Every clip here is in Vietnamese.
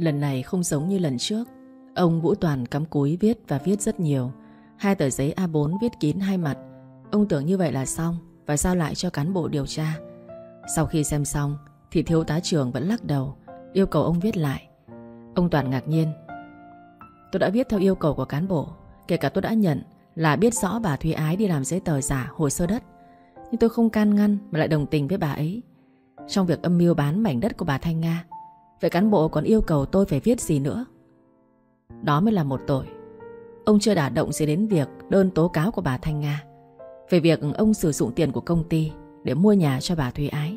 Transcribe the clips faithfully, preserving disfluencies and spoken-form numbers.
Lần này không giống như lần trước. Ông Vũ Toàn cắm cúi viết và viết rất nhiều. Hai tờ giấy a bốn viết kín hai mặt. Ông tưởng như vậy là xong và giao lại cho cán bộ điều tra. Sau khi xem xong thì thiếu tá trưởng vẫn lắc đầu, yêu cầu ông viết lại. Ông Toàn ngạc nhiên. Tôi đã viết theo yêu cầu của cán bộ. Kể cả tôi đã nhận là biết rõ bà Thúy Ái đi làm giấy tờ giả hồ sơ đất, nhưng tôi không can ngăn mà lại đồng tình với bà ấy trong việc âm mưu bán mảnh đất của bà Thanh Nga. Vậy cán bộ còn yêu cầu tôi phải viết gì nữa? Đó mới là một tội. Ông chưa đả động gì đến việc đơn tố cáo của bà Thanh Nga về việc ông sử dụng tiền của công ty để mua nhà cho bà Thúy Ái.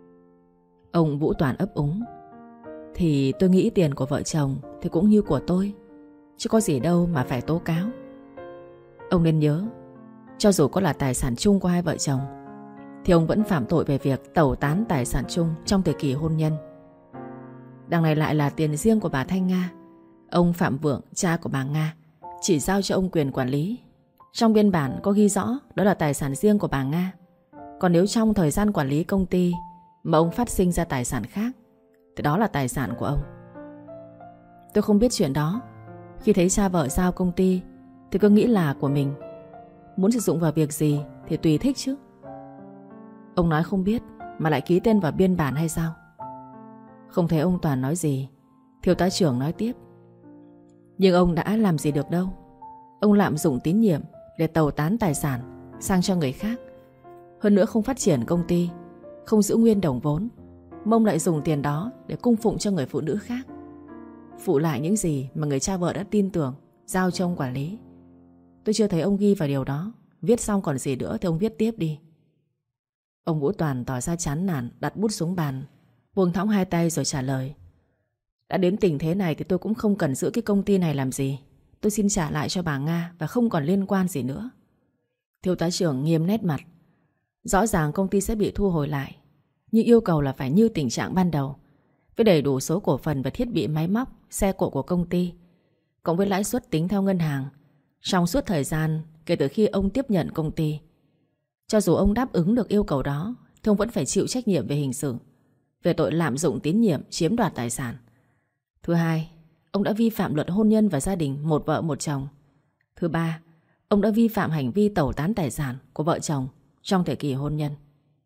Ông Vũ Toàn ấp úng. Thì tôi nghĩ tiền của vợ chồng thì cũng như của tôi, chứ có gì đâu mà phải tố cáo. Ông nên nhớ, cho dù có là tài sản chung của hai vợ chồng thì ông vẫn phạm tội về việc tẩu tán tài sản chung trong thời kỳ hôn nhân. Đằng này lại là tiền riêng của bà Thanh Nga. Ông Phạm Vượng, cha của bà Nga, chỉ giao cho ông quyền quản lý. Trong biên bản có ghi rõ đó là tài sản riêng của bà Nga. Còn nếu trong thời gian quản lý công ty mà ông phát sinh ra tài sản khác thì đó là tài sản của ông. Tôi không biết chuyện đó. Khi thấy cha vợ giao công ty thì cứ nghĩ là của mình. Muốn sử dụng vào việc gì thì tùy thích chứ. Ông nói không biết mà lại ký tên vào biên bản hay sao? Không thấy ông Toàn nói gì, thiếu tá trưởng nói tiếp. Nhưng ông đã làm gì được đâu. Ông lạm dụng tín nhiệm để tẩu tán tài sản sang cho người khác. Hơn nữa không phát triển công ty, không giữ nguyên đồng vốn, mà ông lại dùng tiền đó để cung phụng cho người phụ nữ khác, phụ lại những gì mà người cha vợ đã tin tưởng giao cho ông quản lý. Tôi chưa thấy ông ghi vào điều đó. Viết xong còn gì nữa thì ông viết tiếp đi. Ông Vũ Toàn tỏ ra chán nản, đặt bút xuống bàn, buông thõng hai tay rồi trả lời. Đã đến tình thế này thì tôi cũng không cần giữ cái công ty này làm gì. Tôi xin trả lại cho bà Nga và không còn liên quan gì nữa. Thiếu tá trưởng nghiêm nét mặt. Rõ ràng công ty sẽ bị thu hồi lại, nhưng yêu cầu là phải như tình trạng ban đầu, với đầy đủ số cổ phần và thiết bị máy móc, xe cộ của công ty, cộng với lãi suất tính theo ngân hàng trong suốt thời gian kể từ khi ông tiếp nhận công ty. Cho dù ông đáp ứng được yêu cầu đó thì ông vẫn phải chịu trách nhiệm về hình sự về tội lạm dụng tín nhiệm chiếm đoạt tài sản. Thứ hai, ông đã vi phạm luật hôn nhân và gia đình một vợ một chồng. Thứ ba, ông đã vi phạm hành vi tẩu tán tài sản của vợ chồng trong thời kỳ hôn nhân.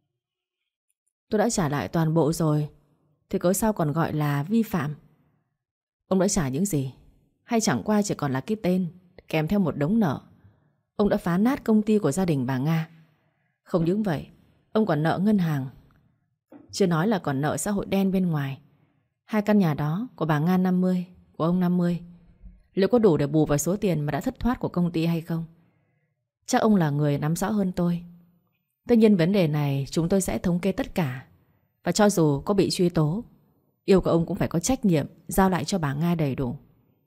Tôi đã trả lại toàn bộ rồi thì cớ sao còn gọi là vi phạm? Ông đã trả những gì? Hay chẳng qua chỉ còn là cái tên kèm theo một đống nợ? Ông đã phá nát công ty của gia đình bà Nga. Không những vậy, ông còn nợ ngân hàng, chưa nói là còn nợ xã hội đen bên ngoài. Hai căn nhà đó của bà Nga năm mươi, của ông năm mươi, liệu có đủ để bù vào số tiền mà đã thất thoát của công ty hay không? Chắc ông là người nắm rõ hơn tôi. Tất nhiên vấn đề này chúng tôi sẽ thống kê tất cả. Và cho dù có bị truy tố, yêu cầu ông cũng phải có trách nhiệm giao lại cho bà Nga đầy đủ.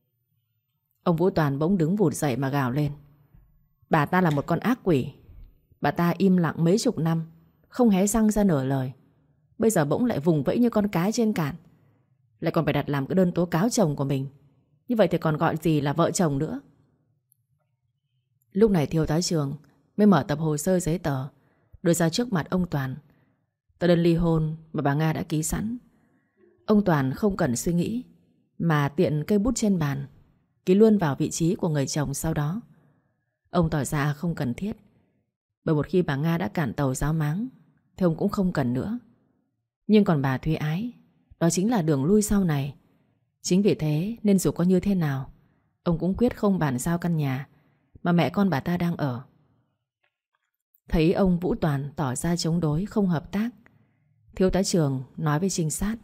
Ông Vũ Toàn bỗng đứng vụt dậy mà gào lên. Bà ta là một con ác quỷ. Bà ta im lặng mấy chục năm, không hé răng ra nửa lời. Bây giờ bỗng lại vùng vẫy như con cá trên cạn, lại còn phải đặt làm cái đơn tố cáo chồng của mình. Như vậy thì còn gọi gì là vợ chồng nữa? Lúc này thiếu tá trưởng mới mở tập hồ sơ giấy tờ đưa ra trước mặt ông Toàn. Tờ đơn ly hôn mà bà Nga đã ký sẵn. Ông Toàn không cần suy nghĩ mà tiện cây bút trên bàn ký luôn vào vị trí của người chồng. Sau đó ông tỏ ra không cần thiết, bởi một khi bà Nga đã cản tàu giáo máng thì ông cũng không cần nữa. Nhưng còn bà Thúy Ái, đó chính là đường lui sau này. Chính vì thế nên dù có như thế nào, ông cũng quyết không bàn giao căn nhà mà mẹ con bà ta đang ở. Thấy ông Vũ Toàn tỏ ra chống đối, không hợp tác, thiếu tá trưởng nói với trinh sát.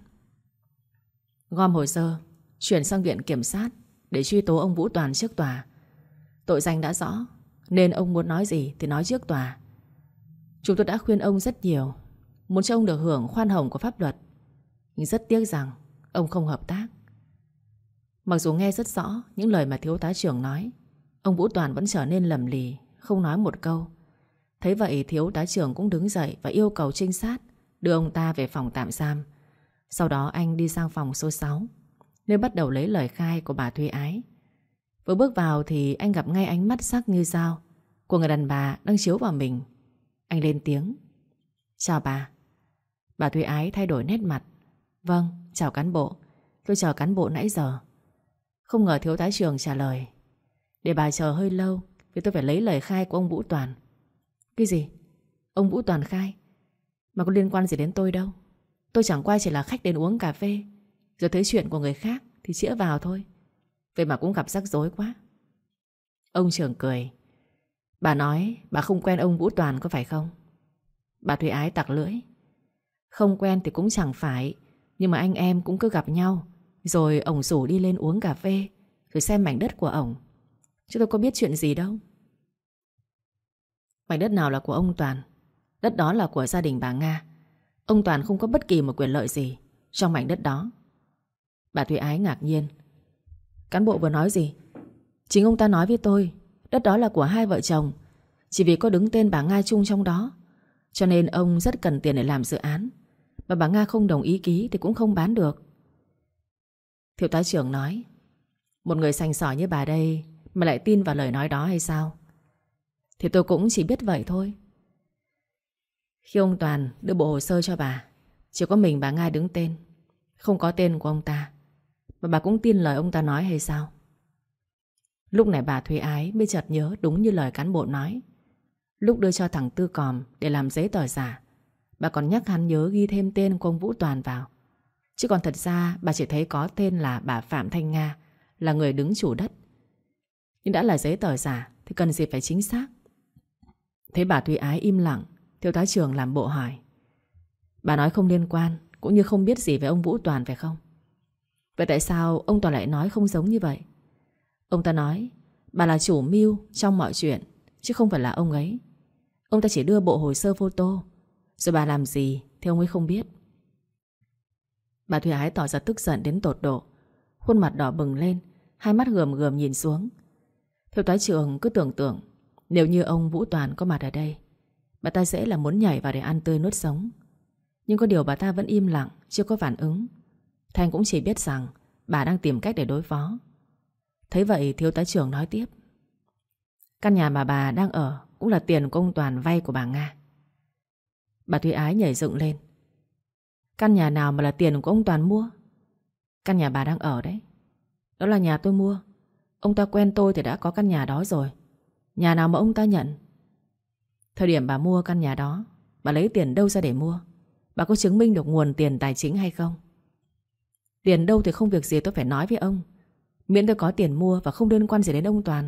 Gom hồ sơ, chuyển sang viện kiểm sát để truy tố ông Vũ Toàn trước tòa. Tội danh đã rõ, nên ông muốn nói gì thì nói trước tòa. Chúng tôi đã khuyên ông rất nhiều, muốn cho ông được hưởng khoan hồng của pháp luật, nhưng rất tiếc rằng ông không hợp tác. Mặc dù nghe rất rõ những lời mà thiếu tá trưởng nói, ông Vũ Toàn vẫn trở nên lầm lì, không nói một câu. Thấy vậy thiếu tá trưởng cũng đứng dậy và yêu cầu trinh sát đưa ông ta về phòng tạm giam. Sau đó anh đi sang phòng số sáu, nơi bắt đầu lấy lời khai của bà Thúy Ái. Vừa bước vào thì anh gặp ngay ánh mắt sắc như dao của người đàn bà đang chiếu vào mình. Anh lên tiếng. Chào bà. Bà Thúy Ái thay đổi nét mặt. Vâng, chào cán bộ. Tôi chờ cán bộ nãy giờ. Không ngờ thiếu tá trưởng trả lời. Để bà chờ hơi lâu vì tôi phải lấy lời khai của ông Vũ Toàn. Cái gì? Ông Vũ Toàn khai? Mà có liên quan gì đến tôi đâu. Tôi chẳng qua chỉ là khách đến uống cà phê, rồi thấy chuyện của người khác thì chĩa vào thôi. Vậy mà cũng gặp rắc rối quá. Ông trưởng cười. Bà nói bà không quen ông Vũ Toàn có phải không? Bà Thúy Ái tặc lưỡi. Không quen thì cũng chẳng phải, nhưng mà anh em cũng cứ gặp nhau, rồi ổng rủ đi lên uống cà phê, rồi xem mảnh đất của ổng. Chứ tôi có biết chuyện gì đâu. Mảnh đất nào là của ông Toàn? Đất đó là của gia đình bà Nga. Ông Toàn không có bất kỳ một quyền lợi gì trong mảnh đất đó. Bà Thúy Ái ngạc nhiên. Cán bộ vừa nói gì? Chính ông ta nói với tôi đất đó là của hai vợ chồng. Chỉ vì có đứng tên bà Nga chung trong đó, cho nên ông rất cần tiền để làm dự án. Mà bà Nga không đồng ý ký thì cũng không bán được. Thiếu tá trưởng nói. Một người sành sỏi như bà đây mà lại tin vào lời nói đó hay sao? Thì tôi cũng chỉ biết vậy thôi. Khi ông Toàn đưa bộ hồ sơ cho bà, chỉ có mình bà Nga đứng tên, không có tên của ông ta. Mà bà cũng tin lời ông ta nói hay sao? Lúc này bà Thúy Ái mới chợt nhớ đúng như lời cán bộ nói. Lúc đưa cho thằng Tư Còm để làm giấy tờ giả, bà còn nhắc hắn nhớ ghi thêm tên của ông Vũ Toàn vào. Chứ còn thật ra bà chỉ thấy có tên là bà Phạm Thanh Nga, là người đứng chủ đất. Nhưng đã là giấy tờ giả thì cần gì phải chính xác. Thấy bà Thúy Ái im lặng, thiếu tá trưởng làm bộ hỏi. Bà nói không liên quan, cũng như không biết gì về ông Vũ Toàn phải không? Vậy tại sao ông Toàn lại nói không giống như vậy? Ông ta nói bà là chủ mưu trong mọi chuyện, chứ không phải là ông ấy. Ông ta chỉ đưa bộ hồ sơ photo, rồi bà làm gì thì ông ấy không biết. Bà Thúy Ái tỏ ra tức giận đến tột độ, khuôn mặt đỏ bừng lên, hai mắt gườm gườm nhìn xuống. Thiếu tá trưởng cứ tưởng tượng nếu như ông Vũ Toàn có mặt ở đây, bà ta dễ là muốn nhảy vào để ăn tươi nuốt sống. Nhưng có điều bà ta vẫn im lặng, chưa có phản ứng. Thanh cũng chỉ biết rằng bà đang tìm cách để đối phó. Thấy vậy thiếu tá trưởng nói tiếp. Căn nhà mà bà đang ở cũng là tiền của ông Toàn vay của bà Nga. Bà Thúy Ái nhảy dựng lên. Căn nhà nào mà là tiền của ông Toàn mua? Căn nhà bà đang ở đấy, đó là nhà tôi mua. Ông ta quen tôi thì đã có căn nhà đó rồi. Nhà nào mà ông ta nhận? Thời điểm bà mua căn nhà đó, bà lấy tiền đâu ra để mua? Bà có chứng minh được nguồn tiền tài chính hay không? Tiền đâu thì không việc gì tôi phải nói với ông, miễn tôi có tiền mua và không liên quan gì đến ông Toàn.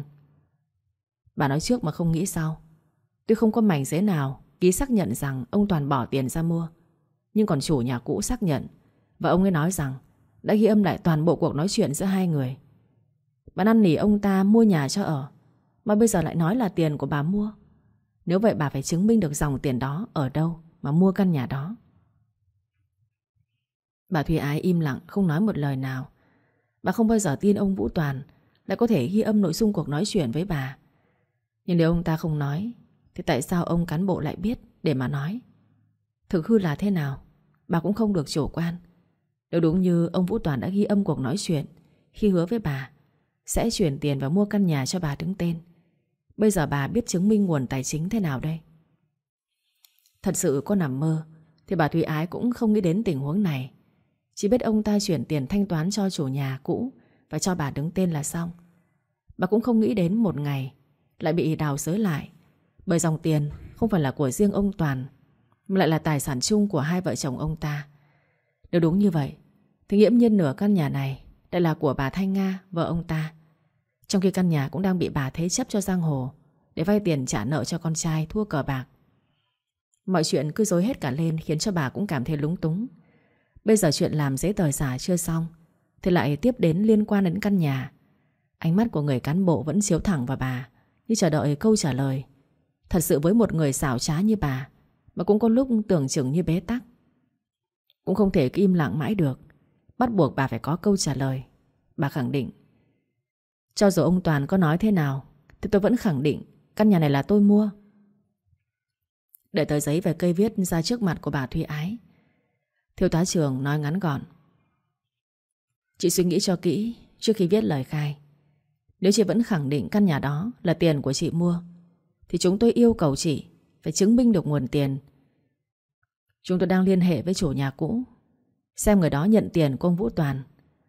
Bà nói trước mà không nghĩ sau. Tôi không có mảnh giấy nào ký xác nhận rằng ông Toàn bỏ tiền ra mua, nhưng còn chủ nhà cũ xác nhận, và ông ấy nói rằng đã ghi âm lại toàn bộ cuộc nói chuyện giữa hai người. Bà năn nỉ ông ta mua nhà cho ở, mà bây giờ lại nói là tiền của bà mua. Nếu vậy bà phải chứng minh được dòng tiền đó ở đâu mà mua căn nhà đó. Bà Thúy Ái im lặng không nói một lời nào. Bà không bao giờ tin ông Vũ Toàn lại có thể ghi âm nội dung cuộc nói chuyện với bà. Nhưng nếu ông ta không nói thì tại sao ông cán bộ lại biết để mà nói? Thực hư là thế nào bà cũng không được chủ quan. Nếu đúng như ông Vũ Toàn đã ghi âm cuộc nói chuyện khi hứa với bà sẽ chuyển tiền và mua căn nhà cho bà đứng tên, bây giờ bà biết chứng minh nguồn tài chính thế nào đây? Thật sự có nằm mơ thì bà Thúy Ái cũng không nghĩ đến tình huống này. Chỉ biết ông ta chuyển tiền thanh toán cho chủ nhà cũ và cho bà đứng tên là xong. Bà cũng không nghĩ đến một ngày lại bị đào xới lại, bởi dòng tiền không phải là của riêng ông Toàn, mà lại là tài sản chung của hai vợ chồng ông ta. Nếu đúng như vậy thì nghiễm nhiên nửa căn nhà này lại là của bà Thanh Nga, vợ ông ta, trong khi căn nhà cũng đang bị bà thế chấp cho giang hồ để vay tiền trả nợ cho con trai thua cờ bạc. Mọi chuyện cứ rối hết cả lên, khiến cho bà cũng cảm thấy lúng túng. Bây giờ chuyện làm giấy tờ giả chưa xong thì lại tiếp đến liên quan đến căn nhà. Ánh mắt của người cán bộ vẫn chiếu thẳng vào bà, như chờ đợi câu trả lời. Thật sự với một người xảo trá như bà mà cũng có lúc tưởng chừng như bế tắc. Cũng không thể cứ im lặng mãi được, bắt buộc bà phải có câu trả lời. Bà khẳng định. Cho dù ông Toàn có nói thế nào thì tôi vẫn khẳng định căn nhà này là tôi mua. Để tờ giấy và cây viết ra trước mặt của bà Thúy Ái, thiếu tá trưởng nói ngắn gọn. Chị suy nghĩ cho kỹ trước khi viết lời khai. Nếu chị vẫn khẳng định căn nhà đó là tiền của chị mua thì chúng tôi yêu cầu chị phải chứng minh được nguồn tiền. Chúng tôi đang liên hệ với chủ nhà cũ, xem người đó nhận tiền của ông Vũ Toàn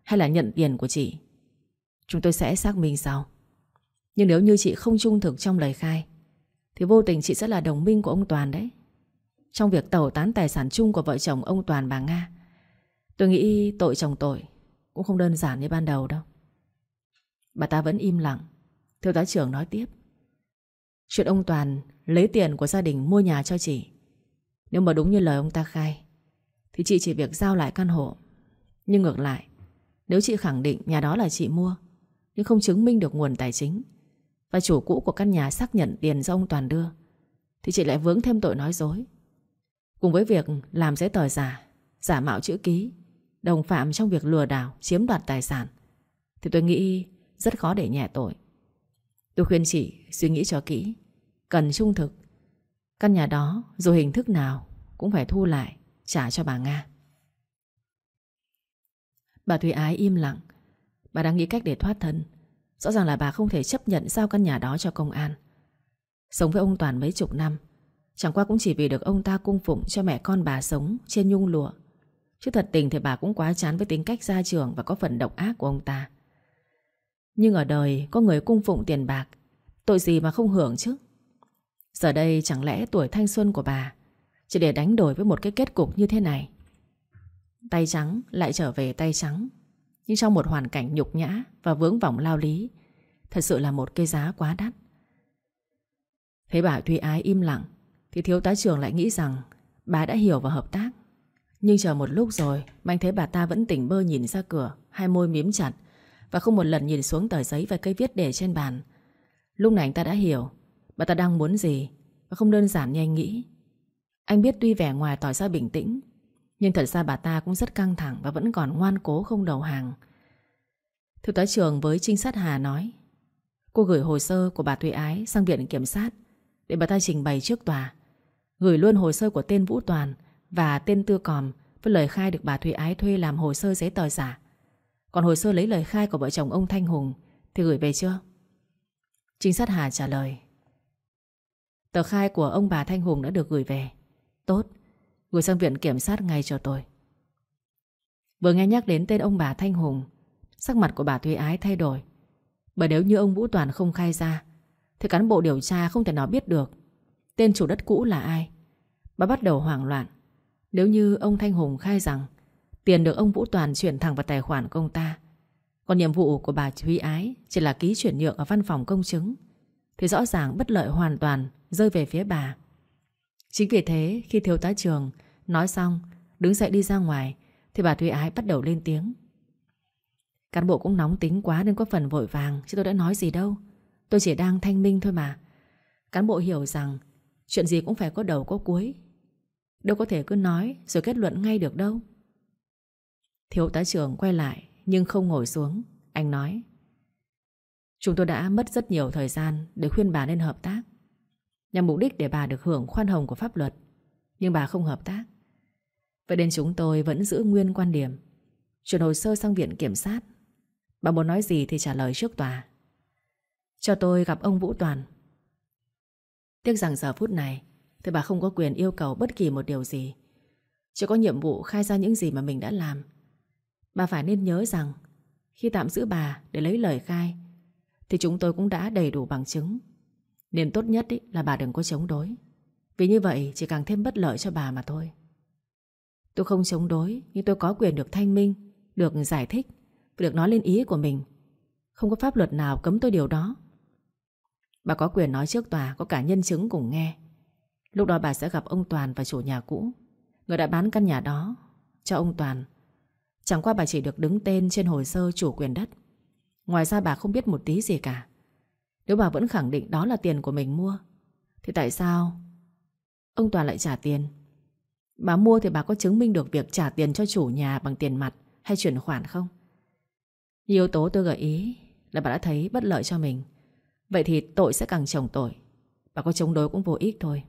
hay là nhận tiền của chị, chúng tôi sẽ xác minh sau. Nhưng nếu như chị không trung thực trong lời khai thì vô tình chị sẽ là đồng minh của ông Toàn đấy, trong việc tẩu tán tài sản chung của vợ chồng ông Toàn bà Nga. Tôi nghĩ tội chồng tội cũng không đơn giản như ban đầu đâu. Bà ta vẫn im lặng. Thiếu tá trưởng nói tiếp. Chuyện ông Toàn lấy tiền của gia đình mua nhà cho chị, nếu mà đúng như lời ông ta khai thì chị chỉ việc giao lại căn hộ. Nhưng ngược lại, nếu chị khẳng định nhà đó là chị mua nhưng không chứng minh được nguồn tài chính và chủ cũ của căn nhà xác nhận tiền do ông Toàn đưa, thì chị lại vướng thêm tội nói dối, cùng với việc làm giấy tờ giả, giả mạo chữ ký, đồng phạm trong việc lừa đảo chiếm đoạt tài sản, thì tôi nghĩ rất khó để nhẹ tội. Tôi khuyên chị suy nghĩ cho kỹ, cần trung thực. Căn nhà đó dù hình thức nào cũng phải thu lại, trả cho bà Nga. Bà Thúy Ái im lặng. Bà đang nghĩ cách để thoát thân. Rõ ràng là bà không thể chấp nhận giao căn nhà đó cho công an. Sống với ông Toàn mấy chục năm, chẳng qua cũng chỉ vì được ông ta cung phụng cho mẹ con bà sống trên nhung lụa. Chứ thật tình thì bà cũng quá chán với tính cách gia trưởng và có phần độc ác của ông ta. Nhưng ở đời có người cung phụng tiền bạc, tội gì mà không hưởng chứ. Giờ đây chẳng lẽ tuổi thanh xuân của bà chỉ để đánh đổi với một cái kết cục như thế này. Tay trắng lại trở về tay trắng, nhưng trong một hoàn cảnh nhục nhã và vướng vòng lao lý, thật sự là một cái giá quá đắt. Thấy bà Thúy Ái im lặng thì thiếu tá trưởng lại nghĩ rằng bà đã hiểu và hợp tác. Nhưng chờ một lúc rồi mà anh thấy bà ta vẫn tỉnh bơ nhìn ra cửa, hai môi mím chặt và không một lần nhìn xuống tờ giấy và cây viết để trên bàn. Lúc này anh ta đã hiểu bà ta đang muốn gì, và không đơn giản như anh nghĩ. Anh biết tuy vẻ ngoài tỏ ra bình tĩnh, nhưng thật ra bà ta cũng rất căng thẳng và vẫn còn ngoan cố không đầu hàng. Thiếu tá trưởng với trinh sát Hà nói cô gửi hồ sơ của bà Thúy Ái sang viện kiểm sát để bà ta trình bày trước tòa. Gửi luôn hồ sơ của tên Vũ Toàn và tên Tư Còm với lời khai được bà Thúy Ái thuê làm hồ sơ giấy tờ giả. Còn hồ sơ lấy lời khai của vợ chồng ông Thanh Hùng thì gửi về chưa? Trinh sát Hà trả lời tờ khai của ông bà Thanh Hùng đã được gửi về. Tốt, gửi sang viện kiểm sát ngay cho tôi. Vừa nghe nhắc đến tên ông bà Thanh Hùng, sắc mặt của bà Thúy Ái thay đổi. Bởi nếu như ông Vũ Toàn không khai ra thì cán bộ điều tra không thể nào biết được tên chủ đất cũ là ai. Bà bắt đầu hoảng loạn. Nếu như ông Thanh Hùng khai rằng tiền được ông Vũ Toàn chuyển thẳng vào tài khoản của ông ta, còn nhiệm vụ của bà Thúy Ái chỉ là ký chuyển nhượng ở văn phòng công chứng, thì rõ ràng bất lợi hoàn toàn rơi về phía bà. Chính vì thế khi thiếu tá trưởng nói xong đứng dậy đi ra ngoài thì bà Thúy Ái bắt đầu lên tiếng. Cán bộ cũng nóng tính quá nên có phần vội vàng, chứ tôi đã nói gì đâu. Tôi chỉ đang thanh minh thôi mà. Cán bộ hiểu rằng chuyện gì cũng phải có đầu có cuối, đâu có thể cứ nói rồi kết luận ngay được đâu. Thiếu tá trưởng quay lại nhưng không ngồi xuống. Anh nói chúng tôi đã mất rất nhiều thời gian để khuyên bà nên hợp tác, nhằm mục đích để bà được hưởng khoan hồng của pháp luật. Nhưng bà không hợp tác. Vậy nên chúng tôi vẫn giữ nguyên quan điểm, chuyển hồ sơ sang viện kiểm sát. Bà muốn nói gì thì trả lời trước tòa. Cho tôi gặp ông Vũ Toàn. Tiếc rằng giờ phút này thì bà không có quyền yêu cầu bất kỳ một điều gì, chỉ có nhiệm vụ khai ra những gì mà mình đã làm. Bà phải nên nhớ rằng khi tạm giữ bà để lấy lời khai thì chúng tôi cũng đã đầy đủ bằng chứng. Nên tốt nhất ý, là bà đừng có chống đối, vì như vậy chỉ càng thêm bất lợi cho bà mà thôi. Tôi không chống đối, nhưng tôi có quyền được thanh minh, được giải thích, được nói lên ý của mình. Không có pháp luật nào cấm tôi điều đó. Bà có quyền nói trước tòa, có cả nhân chứng cùng nghe. Lúc đó bà sẽ gặp ông Toàn và chủ nhà cũ, người đã bán căn nhà đó cho ông Toàn. Chẳng qua bà chỉ được đứng tên trên hồ sơ chủ quyền đất. Ngoài ra bà không biết một tí gì cả. Nếu bà vẫn khẳng định đó là tiền của mình mua, thì tại sao ông Toàn lại trả tiền? Bà mua thì bà có chứng minh được việc trả tiền cho chủ nhà bằng tiền mặt hay chuyển khoản không? Nhiều yếu tố tôi gợi ý là bà đã thấy bất lợi cho mình. Vậy thì tội sẽ càng chồng tội. Bà có chống đối cũng vô ích thôi.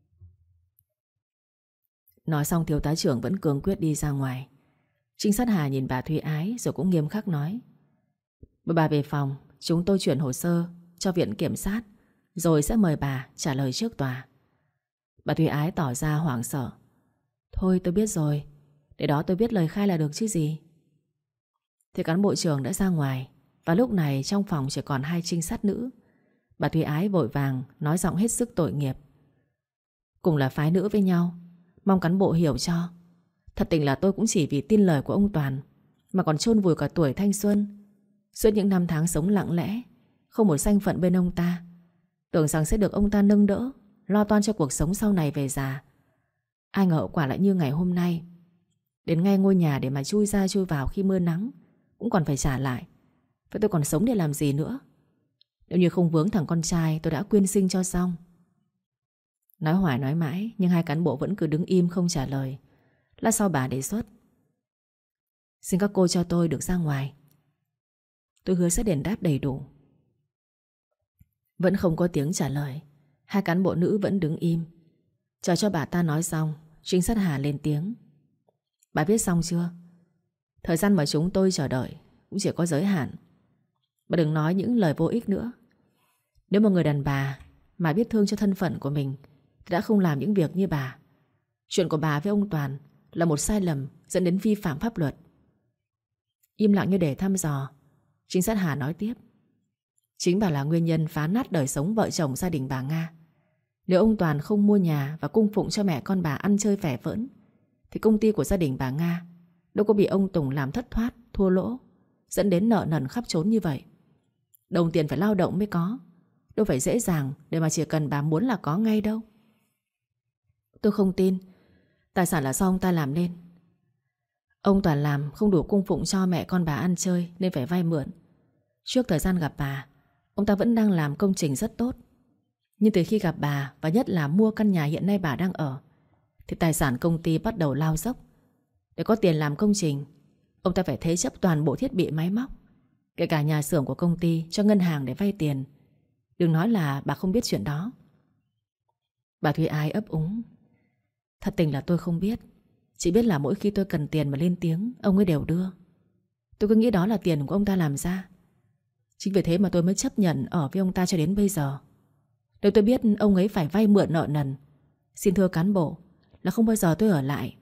Nói xong thiếu tá trưởng vẫn cương quyết đi ra ngoài. Trinh sát Hà nhìn bà Thúy Ái rồi cũng nghiêm khắc nói: Mời bà về phòng, chúng tôi chuyển hồ sơ cho viện kiểm sát, rồi sẽ mời bà trả lời trước tòa. Bà Thúy Ái tỏ ra hoảng sợ. Thôi tôi biết rồi, để đó tôi viết lời khai là được chứ gì. thì cán bộ trưởng đã ra ngoài. Và lúc này trong phòng chỉ còn hai trinh sát nữ. Bà Thúy Ái vội vàng nói giọng hết sức tội nghiệp: cùng là phái nữ với nhau, mong cán bộ hiểu cho. Thật tình là tôi cũng chỉ vì tin lời của ông Toàn mà còn chôn vùi cả tuổi thanh xuân. Suốt những năm tháng sống lặng lẽ, không một danh phận bên ông ta, tưởng rằng sẽ được ông ta nâng đỡ, lo toan cho cuộc sống sau này về già. Ai ngờ hậu quả lại như ngày hôm nay. Đến ngay ngôi nhà để mà chui ra chui vào khi mưa nắng cũng còn phải trả lại. Vậy tôi còn sống để làm gì nữa? Nếu như không vướng thằng con trai, tôi đã quyên sinh cho xong. Nói hoài nói mãi, nhưng hai cán bộ vẫn cứ đứng im không trả lời. Lát sau bà đề xuất: xin các cô cho tôi được ra ngoài. Tôi hứa sẽ đền đáp đầy đủ. Vẫn không có tiếng trả lời. Hai cán bộ nữ vẫn đứng im. Chờ cho bà ta nói xong, trinh sát Hà lên tiếng: bà viết xong chưa? Thời gian mà chúng tôi chờ đợi cũng chỉ có giới hạn. Bà đừng nói những lời vô ích nữa. Nếu một người đàn bà mà biết thương cho thân phận của mình thì đã không làm những việc như bà. Chuyện của bà với ông Toàn là một sai lầm dẫn đến vi phạm pháp luật. Im lặng như để thăm dò, trinh sát Hà nói tiếp: chính bà là nguyên nhân phá nát đời sống vợ chồng gia đình bà Nga. Nếu ông Toàn không mua nhà và cung phụng cho mẹ con bà ăn chơi vẻ vỡn thì công ty của gia đình bà Nga đâu có bị ông Tùng làm thất thoát, thua lỗ, dẫn đến nợ nần khắp trốn như vậy. Đồng tiền phải lao động mới có, đâu phải dễ dàng để mà chỉ cần bà muốn là có ngay đâu. Tôi không tin tài sản là do ông ta làm nên. Ông Toàn làm không đủ cung phụng cho mẹ con bà ăn chơi nên phải vay mượn. Trước thời gian gặp bà, ông ta vẫn đang làm công trình rất tốt. Nhưng từ khi gặp bà, và nhất là mua căn nhà hiện nay bà đang ở, thì tài sản công ty bắt đầu lao dốc. Để có tiền làm công trình, ông ta phải thế chấp toàn bộ thiết bị máy móc, kể cả nhà xưởng của công ty, cho ngân hàng để vay tiền. Đừng nói là bà không biết chuyện đó. Bà Thúy Ái ấp úng: thật tình là tôi không biết. Chỉ biết là mỗi khi tôi cần tiền mà lên tiếng, ông ấy đều đưa. Tôi cứ nghĩ đó là tiền của ông ta làm ra. Chính vì thế mà tôi mới chấp nhận ở với ông ta cho đến bây giờ. Nếu tôi biết ông ấy phải vay mượn nợ nần, xin thưa cán bộ, là không bao giờ tôi ở lại.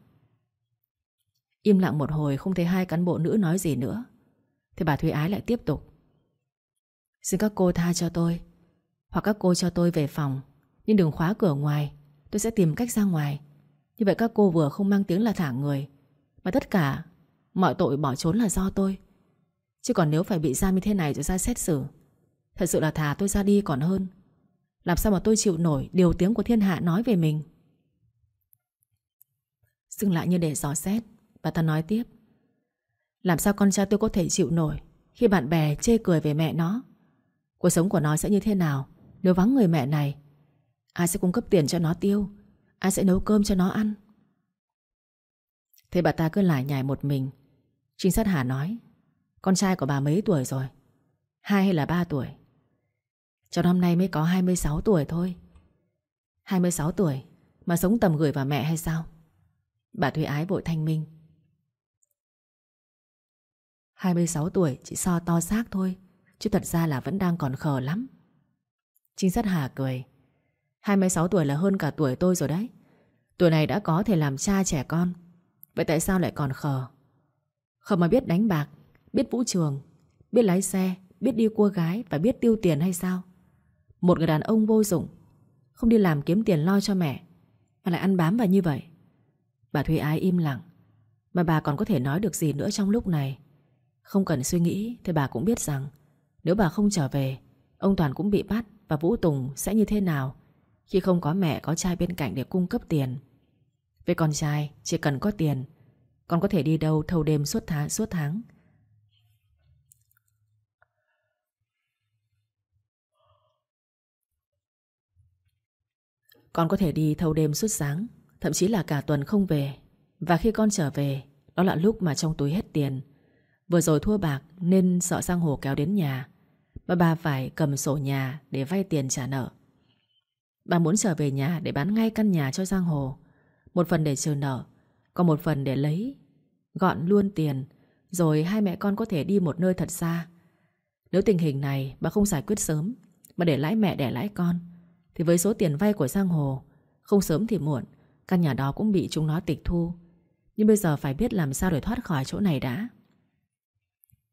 Im lặng một hồi không thấy hai cán bộ nữ nói gì nữa, thì bà Thúy Ái lại tiếp tục: xin các cô tha cho tôi, hoặc các cô cho tôi về phòng, nhưng đừng khóa cửa ngoài. Tôi sẽ tìm cách ra ngoài. Như vậy các cô vừa không mang tiếng là thả người, mà tất cả mọi tội bỏ trốn là do tôi. Chứ còn nếu phải bị giam như thế này rồi ra xét xử, thật sự là thả tôi ra đi còn hơn. Làm sao mà tôi chịu nổi điều tiếng của thiên hạ nói về mình. Dừng lại như để dò xét, bà ta nói tiếp: làm sao con trai tôi có thể chịu nổi khi bạn bè chê cười về mẹ nó? Cuộc sống của nó sẽ như thế nào nếu vắng người mẹ này? Ai sẽ cung cấp tiền cho nó tiêu? Ai sẽ nấu cơm cho nó ăn? Thế bà ta cứ lải nhải một mình. Trinh sát Hà nói: con trai của bà mấy tuổi rồi? Hai hay là ba tuổi? Cháu năm nay mới có hai mươi sáu tuổi thôi. Hai mươi sáu tuổi mà sống tầm gửi vào mẹ hay sao? Bà Thúy Ái vội thanh minh: hai mươi sáu tuổi chỉ so to xác thôi, chứ thật ra là vẫn đang còn khờ lắm. Trinh sát Hà cười: hai mươi sáu tuổi là hơn cả tuổi tôi rồi đấy. Tuổi này đã có thể làm cha trẻ con. Vậy tại sao lại còn khờ? Khờ mà biết đánh bạc, biết vũ trường, biết lái xe, biết đi cua gái và biết tiêu tiền hay sao? Một người đàn ông vô dụng, không đi làm kiếm tiền lo cho mẹ, mà lại ăn bám vào như vậy. Bà Thúy Ái im lặng. Mà bà còn có thể nói được gì nữa trong lúc này? Không cần suy nghĩ thì bà cũng biết rằng nếu bà không trở về, ông Toàn cũng bị bắt, và Vũ Tùng sẽ như thế nào khi không có mẹ có trai bên cạnh để cung cấp tiền. Với con trai, chỉ cần có tiền, con có thể đi đâu thâu đêm suốt tháng, suốt tháng. Con có thể đi thâu đêm suốt sáng, thậm chí là cả tuần không về. Và khi con trở về, đó là lúc mà trong túi hết tiền. Vừa rồi thua bạc nên sợ giang hồ kéo đến nhà, mà bà phải cầm sổ nhà để vay tiền trả nợ. Bà muốn trở về nhà để bán ngay căn nhà cho giang hồ, một phần để trừ nợ, còn một phần để lấy gọn luôn tiền, rồi hai mẹ con có thể đi một nơi thật xa. Nếu tình hình này bà không giải quyết sớm, mà để lãi mẹ đẻ lãi con, thì với số tiền vay của giang hồ, không sớm thì muộn, căn nhà đó cũng bị chúng nó tịch thu. Nhưng bây giờ phải biết làm sao để thoát khỏi chỗ này đã.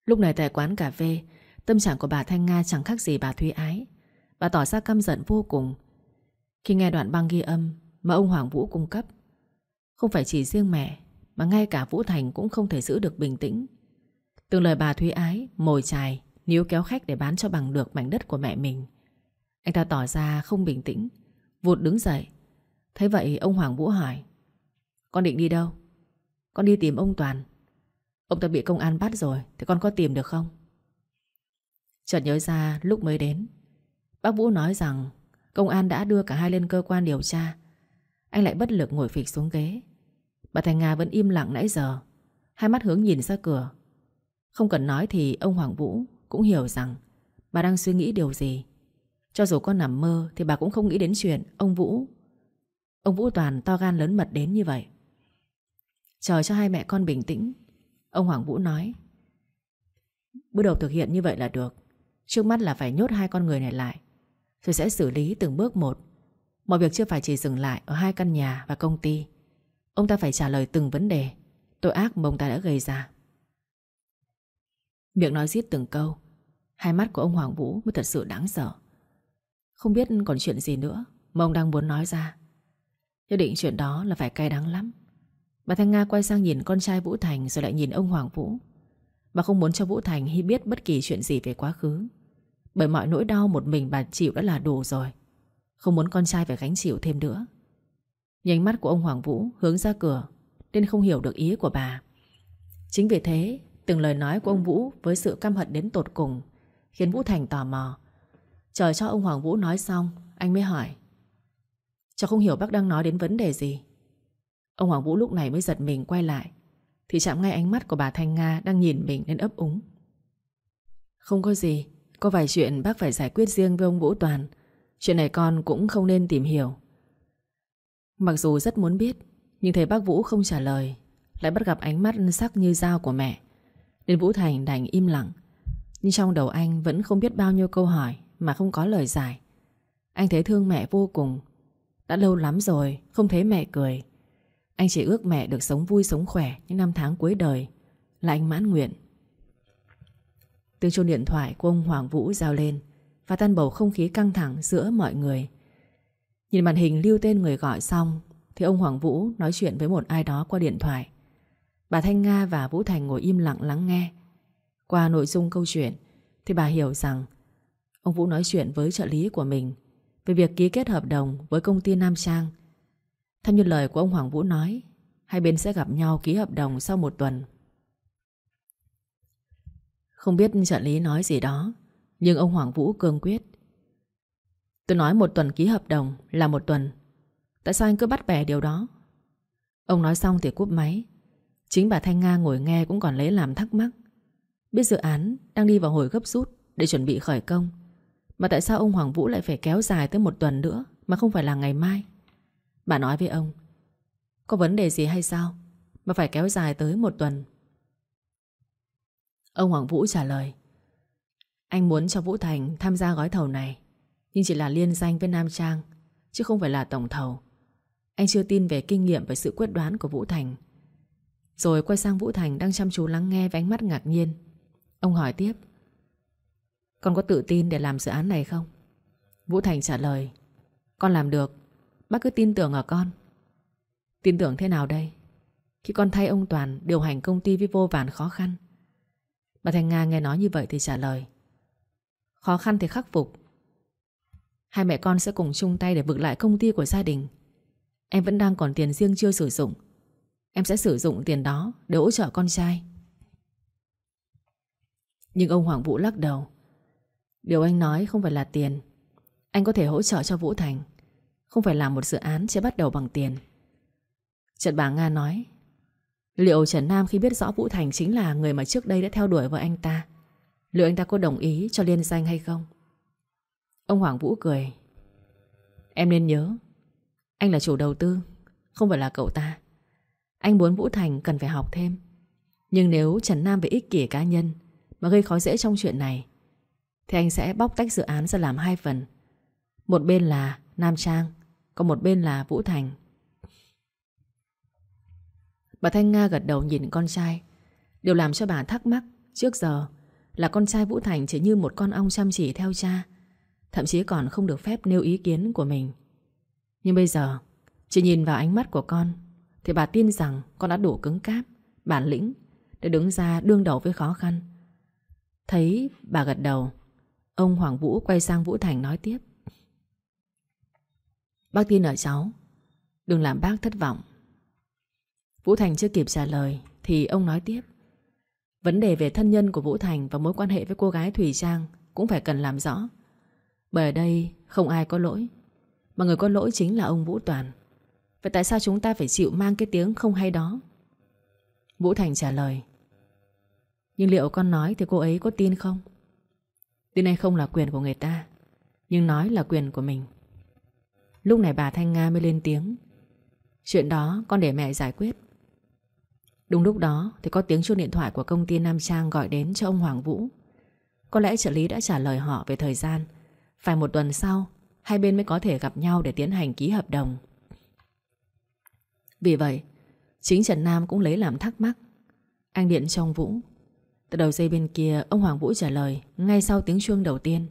Lúc này tại quán cà phê, tâm trạng của bà Thanh Nga chẳng khác gì bà Thúy Ái. Bà tỏ ra căm giận vô cùng khi nghe đoạn băng ghi âm mà ông Hoàng Vũ cung cấp. Không phải chỉ riêng mẹ, mà ngay cả Vũ Thành cũng không thể giữ được bình tĩnh. Từng lời bà Thúy Ái mồi chài, níu kéo khách để bán cho bằng được mảnh đất của mẹ mình. Anh ta tỏ ra không bình tĩnh, vụt đứng dậy. Thế vậy ông Hoàng Vũ hỏi: Con định đi đâu? Con đi tìm ông Toàn. Ông ta bị công an bắt rồi, thì con có tìm được không? Chợt nhớ ra lúc mới đến, bác Vũ nói rằng công an đã đưa cả hai lên cơ quan điều tra. Anh lại bất lực ngồi phịch xuống ghế. Bà Thành Nga vẫn im lặng nãy giờ, hai mắt hướng nhìn ra cửa. Không cần nói thì ông Hoàng Vũ cũng hiểu rằng bà đang suy nghĩ điều gì. Cho dù con nằm mơ thì bà cũng không nghĩ đến chuyện ông Vũ Ông Vũ Toàn to gan lớn mật đến như vậy. Chờ cho hai mẹ con bình tĩnh, ông Hoàng Vũ nói: Bước đầu thực hiện như vậy là được. Trước mắt là phải nhốt hai con người này lại, rồi sẽ xử lý từng bước một. Mọi việc chưa phải chỉ dừng lại ở hai căn nhà và công ty. Ông ta phải trả lời từng vấn đề, tội ác mà ông ta đã gây ra. Miệng nói rít từng câu, hai mắt của ông Hoàng Vũ mới thật sự đáng sợ. Không biết còn chuyện gì nữa mà ông đang muốn nói ra. Nhất định chuyện đó là phải cay đắng lắm. Bà Thanh Nga quay sang nhìn con trai Vũ Thành, rồi lại nhìn ông Hoàng Vũ. Bà không muốn cho Vũ Thành hay biết bất kỳ chuyện gì về quá khứ, bởi mọi nỗi đau một mình bà chịu đã là đủ rồi. Không muốn con trai phải gánh chịu thêm nữa. Nhưng ánh mắt của ông Hoàng Vũ hướng ra cửa, nên không hiểu được ý của bà. Chính vì thế, từng lời nói của ông Vũ với sự căm hận đến tột cùng khiến Vũ Thành tò mò. Chờ cho ông Hoàng Vũ nói xong, anh mới hỏi: Cháu không hiểu bác đang nói đến vấn đề gì? Ông Hoàng Vũ lúc này mới giật mình quay lại, thì chạm ngay ánh mắt của bà Thanh Nga đang nhìn mình nên ấp úng: Không có gì, có vài chuyện bác phải giải quyết riêng với ông Vũ Toàn. Chuyện này con cũng không nên tìm hiểu. Mặc dù rất muốn biết, nhưng thấy bác Vũ không trả lời, lại bắt gặp ánh mắt sắc như dao của mẹ, nên Vũ Thành đành im lặng. Nhưng trong đầu anh vẫn không biết bao nhiêu câu hỏi mà không có lời giải. Anh thấy thương mẹ vô cùng. Đã lâu lắm rồi không thấy mẹ cười. Anh chỉ ước mẹ được sống vui sống khỏe những năm tháng cuối đời, là anh mãn nguyện. Tiếng chuông điện thoại của ông Hoàng Vũ reo lên, và tan bầu không khí căng thẳng giữa mọi người. Nhìn màn hình lưu tên người gọi xong, thì ông Hoàng Vũ nói chuyện với một ai đó qua điện thoại. Bà Thanh Nga và Vũ Thành ngồi im lặng lắng nghe. Qua nội dung câu chuyện thì bà hiểu rằng ông Vũ nói chuyện với trợ lý của mình về việc ký kết hợp đồng với công ty Nam Trang. Theo như lời của ông Hoàng Vũ nói, hai bên sẽ gặp nhau ký hợp đồng sau một tuần. Không biết trợ lý nói gì đó, nhưng ông Hoàng Vũ cương quyết: Tôi nói một tuần ký hợp đồng là một tuần. Tại sao anh cứ bắt bẻ điều đó? Ông nói xong thì cúp máy. Chính bà Thanh Nga ngồi nghe cũng còn lấy làm thắc mắc. Biết dự án đang đi vào hồi gấp rút để chuẩn bị khởi công, mà tại sao ông Hoàng Vũ lại phải kéo dài tới một tuần nữa, mà không phải là ngày mai? Bà nói với ông: Có vấn đề gì hay sao mà phải kéo dài tới một tuần? Ông Hoàng Vũ trả lời: Anh muốn cho Vũ Thành tham gia gói thầu này, nhưng chỉ là liên danh với Nam Trang, chứ không phải là tổng thầu. Anh chưa tin về kinh nghiệm và sự quyết đoán của Vũ Thành. Rồi quay sang Vũ Thành đang chăm chú lắng nghe với ánh mắt ngạc nhiên. Ông hỏi tiếp: Con có tự tin để làm dự án này không? Vũ Thành trả lời: Con làm được. Bác cứ tin tưởng ở con. Tin tưởng thế nào đây, khi con thay ông Toàn điều hành công ty với vô vàn khó khăn? Bà Thanh Nga nghe nói như vậy thì trả lời: Khó khăn thì khắc phục. Hai mẹ con sẽ cùng chung tay để vực lại công ty của gia đình. Em vẫn đang còn tiền riêng chưa sử dụng. Em sẽ sử dụng tiền đó để hỗ trợ con trai. Nhưng ông Hoàng Vũ lắc đầu: Điều anh nói không phải là tiền. Anh có thể hỗ trợ cho Vũ Thành, không phải làm một dự án sẽ bắt đầu bằng tiền. Chợt bà Nga nói: Liệu Trần Nam khi biết rõ Vũ Thành chính là người mà trước đây đã theo đuổi vợ anh ta, liệu anh ta có đồng ý cho liên danh hay không? Ông Hoàng Vũ cười: Em nên nhớ, anh là chủ đầu tư, không phải là cậu ta. Anh muốn Vũ Thành cần phải học thêm. Nhưng nếu Trần Nam vì ích kỷ cá nhân mà gây khó dễ trong chuyện này, thì anh sẽ bóc tách dự án ra làm hai phần. Một bên là Nam Trang, còn một bên là Vũ Thành. Bà Thanh Nga gật đầu nhìn con trai. Điều làm cho bà thắc mắc, trước giờ là con trai Vũ Thành chỉ như một con ong chăm chỉ theo cha, thậm chí còn không được phép nêu ý kiến của mình. Nhưng bây giờ, chỉ nhìn vào ánh mắt của con thì bà tin rằng con đã đủ cứng cáp, bản lĩnh để đứng ra đương đầu với khó khăn. Thấy bà gật đầu, ông Hoàng Vũ quay sang Vũ Thành nói tiếp: Bác tin ở cháu, đừng làm bác thất vọng. Vũ Thành chưa kịp trả lời thì ông nói tiếp: Vấn đề về thân nhân của Vũ Thành và mối quan hệ với cô gái Thùy Trang cũng phải cần làm rõ. Bởi ở đây không ai có lỗi, mà người có lỗi chính là ông Vũ Toàn. Vậy tại sao chúng ta phải chịu mang cái tiếng không hay đó? Vũ Thành trả lời: Nhưng liệu con nói thì cô ấy có tin không? Tin hay không là quyền của người ta, nhưng nói là quyền của mình. Lúc này bà Thanh Nga mới lên tiếng: Chuyện đó con để mẹ giải quyết. Đúng lúc đó thì có tiếng chuông điện thoại của công ty Nam Trang gọi đến cho ông Hoàng Vũ. Có lẽ trợ lý đã trả lời họ về thời gian, phải một tuần sau hai bên mới có thể gặp nhau để tiến hành ký hợp đồng. Vì vậy chính Trần Nam cũng lấy làm thắc mắc. Anh điện cho ông Vũ. Từ đầu dây bên kia ông Hoàng Vũ trả lời ngay sau tiếng chuông đầu tiên: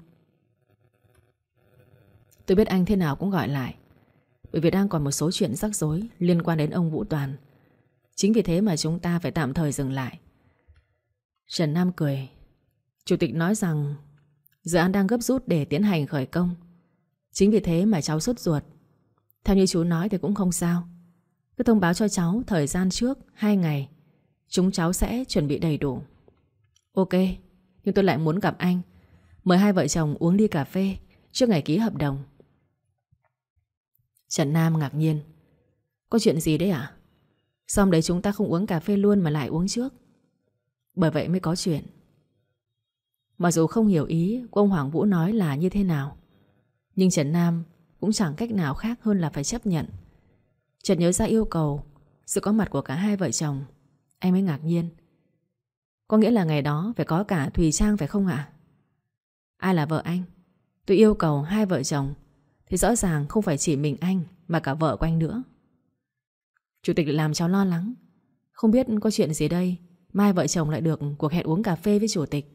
Tôi biết anh thế nào cũng gọi lại, bởi vì đang còn một số chuyện rắc rối liên quan đến ông Vũ Toàn. Chính vì thế mà chúng ta phải tạm thời dừng lại. Trần Nam cười: Chủ tịch nói rằng dự án đang gấp rút để tiến hành khởi công. Chính vì thế mà cháu sốt ruột. Theo như chú nói thì cũng không sao. Cứ thông báo cho cháu thời gian trước hai ngày, chúng cháu sẽ chuẩn bị đầy đủ. Ok, nhưng tôi lại muốn gặp anh, mời hai vợ chồng uống ly cà phê trước ngày ký hợp đồng. Trần Nam ngạc nhiên: Có chuyện gì đấy à? Xong đấy chúng ta không uống cà phê luôn mà lại uống trước. Bởi vậy mới có chuyện. Mặc dù không hiểu ý của ông Hoàng Vũ nói là như thế nào, nhưng Trần Nam cũng chẳng cách nào khác hơn là phải chấp nhận. Chợt nhớ ra yêu cầu sự có mặt của cả hai vợ chồng, anh mới ngạc nhiên: Có nghĩa là ngày đó phải có cả Thùy Trang phải không ạ? Ai là vợ anh? Tôi yêu cầu hai vợ chồng thì rõ ràng không phải chỉ mình anh mà cả vợ của anh nữa. Chủ tịch làm cháu lo lắng. Không biết có chuyện gì đây, mai vợ chồng lại được cuộc hẹn uống cà phê với chủ tịch.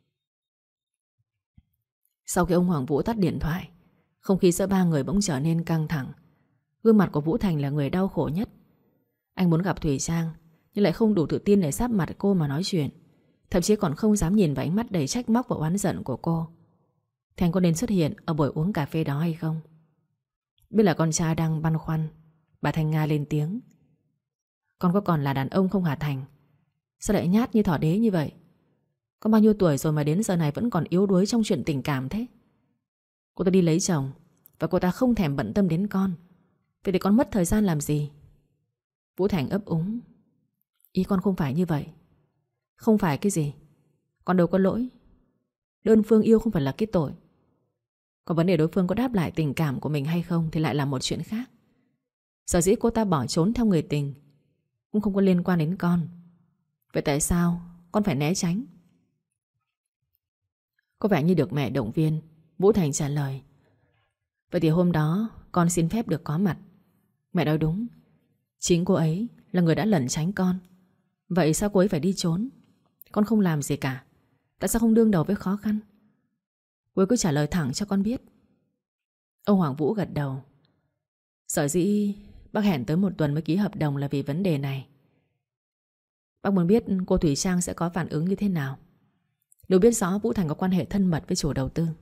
Sau khi ông Hoàng Vũ tắt điện thoại, không khí giữa ba người bỗng trở nên căng thẳng. Gương mặt của Vũ Thành là người đau khổ nhất. Anh muốn gặp Thùy Trang, nhưng lại không đủ tự tin để sắp mặt cô mà nói chuyện. Thậm chí còn không dám nhìn vào ánh mắt đầy trách móc và oán giận của cô. Thì anh có nên xuất hiện ở buổi uống cà phê đó hay không? Biết là con trai đang băn khoăn, bà Thanh Nga lên tiếng: Con có còn là đàn ông không hả Thành? Sao lại nhát như thỏ đế như vậy? Con bao nhiêu tuổi rồi mà đến giờ này vẫn còn yếu đuối trong chuyện tình cảm thế? Cô ta đi lấy chồng và cô ta không thèm bận tâm đến con. Vậy thì con mất thời gian làm gì? Vũ Thành ấp úng: Ý con không phải như vậy. Không phải cái gì? Con đâu có lỗi. Đơn phương yêu không phải là cái tội. Còn vấn đề đối phương có đáp lại tình cảm của mình hay không thì lại là một chuyện khác. Sở dĩ cô ta bỏ trốn theo người tình cũng không có liên quan đến con. Vậy tại sao con phải né tránh? Có vẻ như được mẹ động viên, Vũ Thành trả lời: Vậy thì hôm đó con xin phép được có mặt. Mẹ nói đúng, chính cô ấy là người đã lẩn tránh con. Vậy sao cô ấy phải đi trốn? Con không làm gì cả. Tại sao không đương đầu với khó khăn? Cô ấy cứ trả lời thẳng cho con biết. Ông Hoàng Vũ gật đầu: Sở dĩ bác hẹn tới một tuần mới ký hợp đồng là vì vấn đề này. Bác muốn biết cô Thủy Trang sẽ có phản ứng như thế nào nếu biết rõ Vũ Thành có quan hệ thân mật với chủ đầu tư.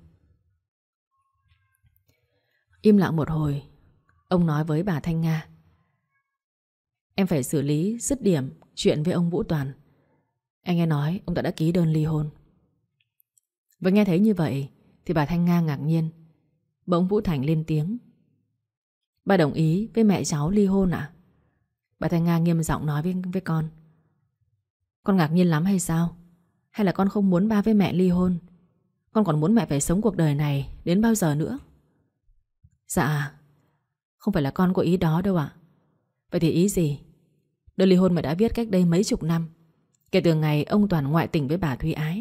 Im lặng một hồi, ông nói với bà Thanh Nga: Em phải xử lý dứt điểm chuyện với ông Vũ Toàn. Anh nghe nói ông ta đã ký đơn ly hôn. Và nghe thấy như vậy thì bà Thanh Nga ngạc nhiên. Bỗng Vũ Thành lên tiếng: Bà đồng ý với mẹ cháu ly hôn à? Bà Thanh Nga nghiêm giọng nói với, với con: Con ngạc nhiên lắm hay sao? Hay là con không muốn ba với mẹ ly hôn? Con còn muốn mẹ phải sống cuộc đời này đến bao giờ nữa? Dạ, không phải là con có ý đó đâu ạ. Vậy thì ý gì? Đơn ly hôn mẹ đã viết cách đây mấy chục năm, kể từ ngày ông Toàn ngoại tình với bà Thúy Ái.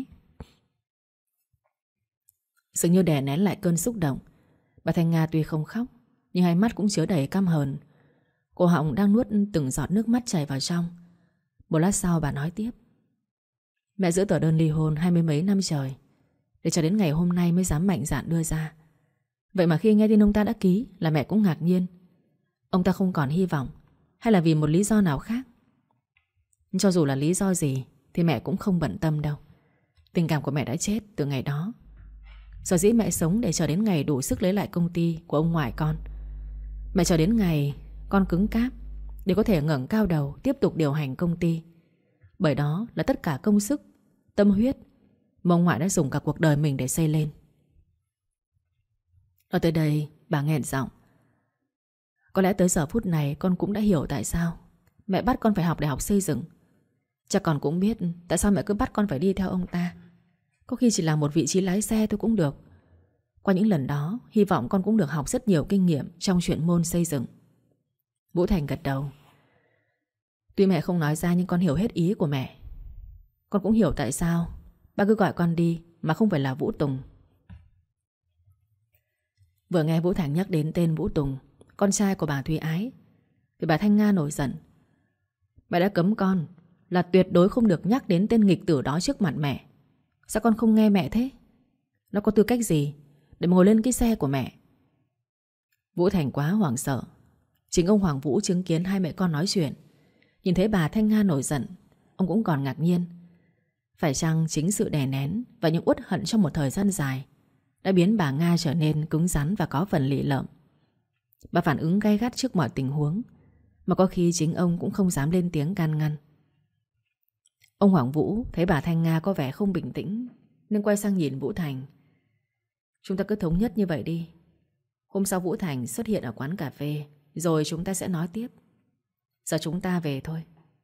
Dường như đè nén lại cơn xúc động, bà Thanh Nga tuy không khóc nhưng hai mắt cũng chứa đầy căm hờn. Cổ họng đang nuốt từng giọt nước mắt chảy vào trong. Một lát sau bà nói tiếp: Mẹ giữ tờ đơn ly hôn hai mươi mấy năm trời, để cho đến ngày hôm nay mới dám mạnh dạn đưa ra. Vậy mà khi nghe tin ông ta đã ký là mẹ cũng ngạc nhiên. Ông ta không còn hy vọng, hay là vì một lý do nào khác? Cho dù là lý do gì thì mẹ cũng không bận tâm đâu. Tình cảm của mẹ đã chết từ ngày đó. Sở dĩ mẹ sống để chờ đến ngày đủ sức lấy lại công ty của ông ngoại con. Mẹ chờ đến ngày con cứng cáp để có thể ngẩng cao đầu tiếp tục điều hành công ty. Bởi đó là tất cả công sức, tâm huyết mà ông ngoại đã dùng cả cuộc đời mình để xây lên. Nói tới đây bà nghẹn giọng. Có lẽ tới giờ phút này con cũng đã hiểu tại sao mẹ bắt con phải học đại học xây dựng. Chắc con cũng biết tại sao mẹ cứ bắt con phải đi theo ông ta. Có khi chỉ là một vị trí lái xe thôi cũng được. Qua những lần đó, hy vọng con cũng được học rất nhiều kinh nghiệm trong chuyện môn xây dựng. Vũ Thành gật đầu. Tuy mẹ không nói ra nhưng con hiểu hết ý của mẹ. Con cũng hiểu tại sao ba cứ gọi con đi mà không phải là Vũ Tùng. Vừa nghe Vũ Thành nhắc đến tên Vũ Tùng, con trai của bà Thúy Ái, thì bà Thanh Nga nổi giận. Mẹ đã cấm con là tuyệt đối không được nhắc đến tên nghịch tử đó trước mặt mẹ. Sao con không nghe mẹ thế? Nó có tư cách gì để mà ngồi lên cái xe của mẹ? Vũ Thành quá hoảng sợ. Chính ông Hoàng Vũ chứng kiến hai mẹ con nói chuyện, nhìn thấy bà Thanh Nga nổi giận, ông cũng còn ngạc nhiên. Phải chăng chính sự đè nén và những uất hận trong một thời gian dài đã biến bà Nga trở nên cứng rắn và có phần lì lợm. Bà phản ứng gay gắt trước mọi tình huống, mà có khi chính ông cũng không dám lên tiếng can ngăn. Ông Hoàng Vũ thấy bà Thanh Nga có vẻ không bình tĩnh nên quay sang nhìn Vũ Thành. Chúng ta cứ thống nhất như vậy đi. Hôm sau Vũ Thành xuất hiện ở quán cà phê, rồi chúng ta sẽ nói tiếp. Giờ chúng ta về thôi.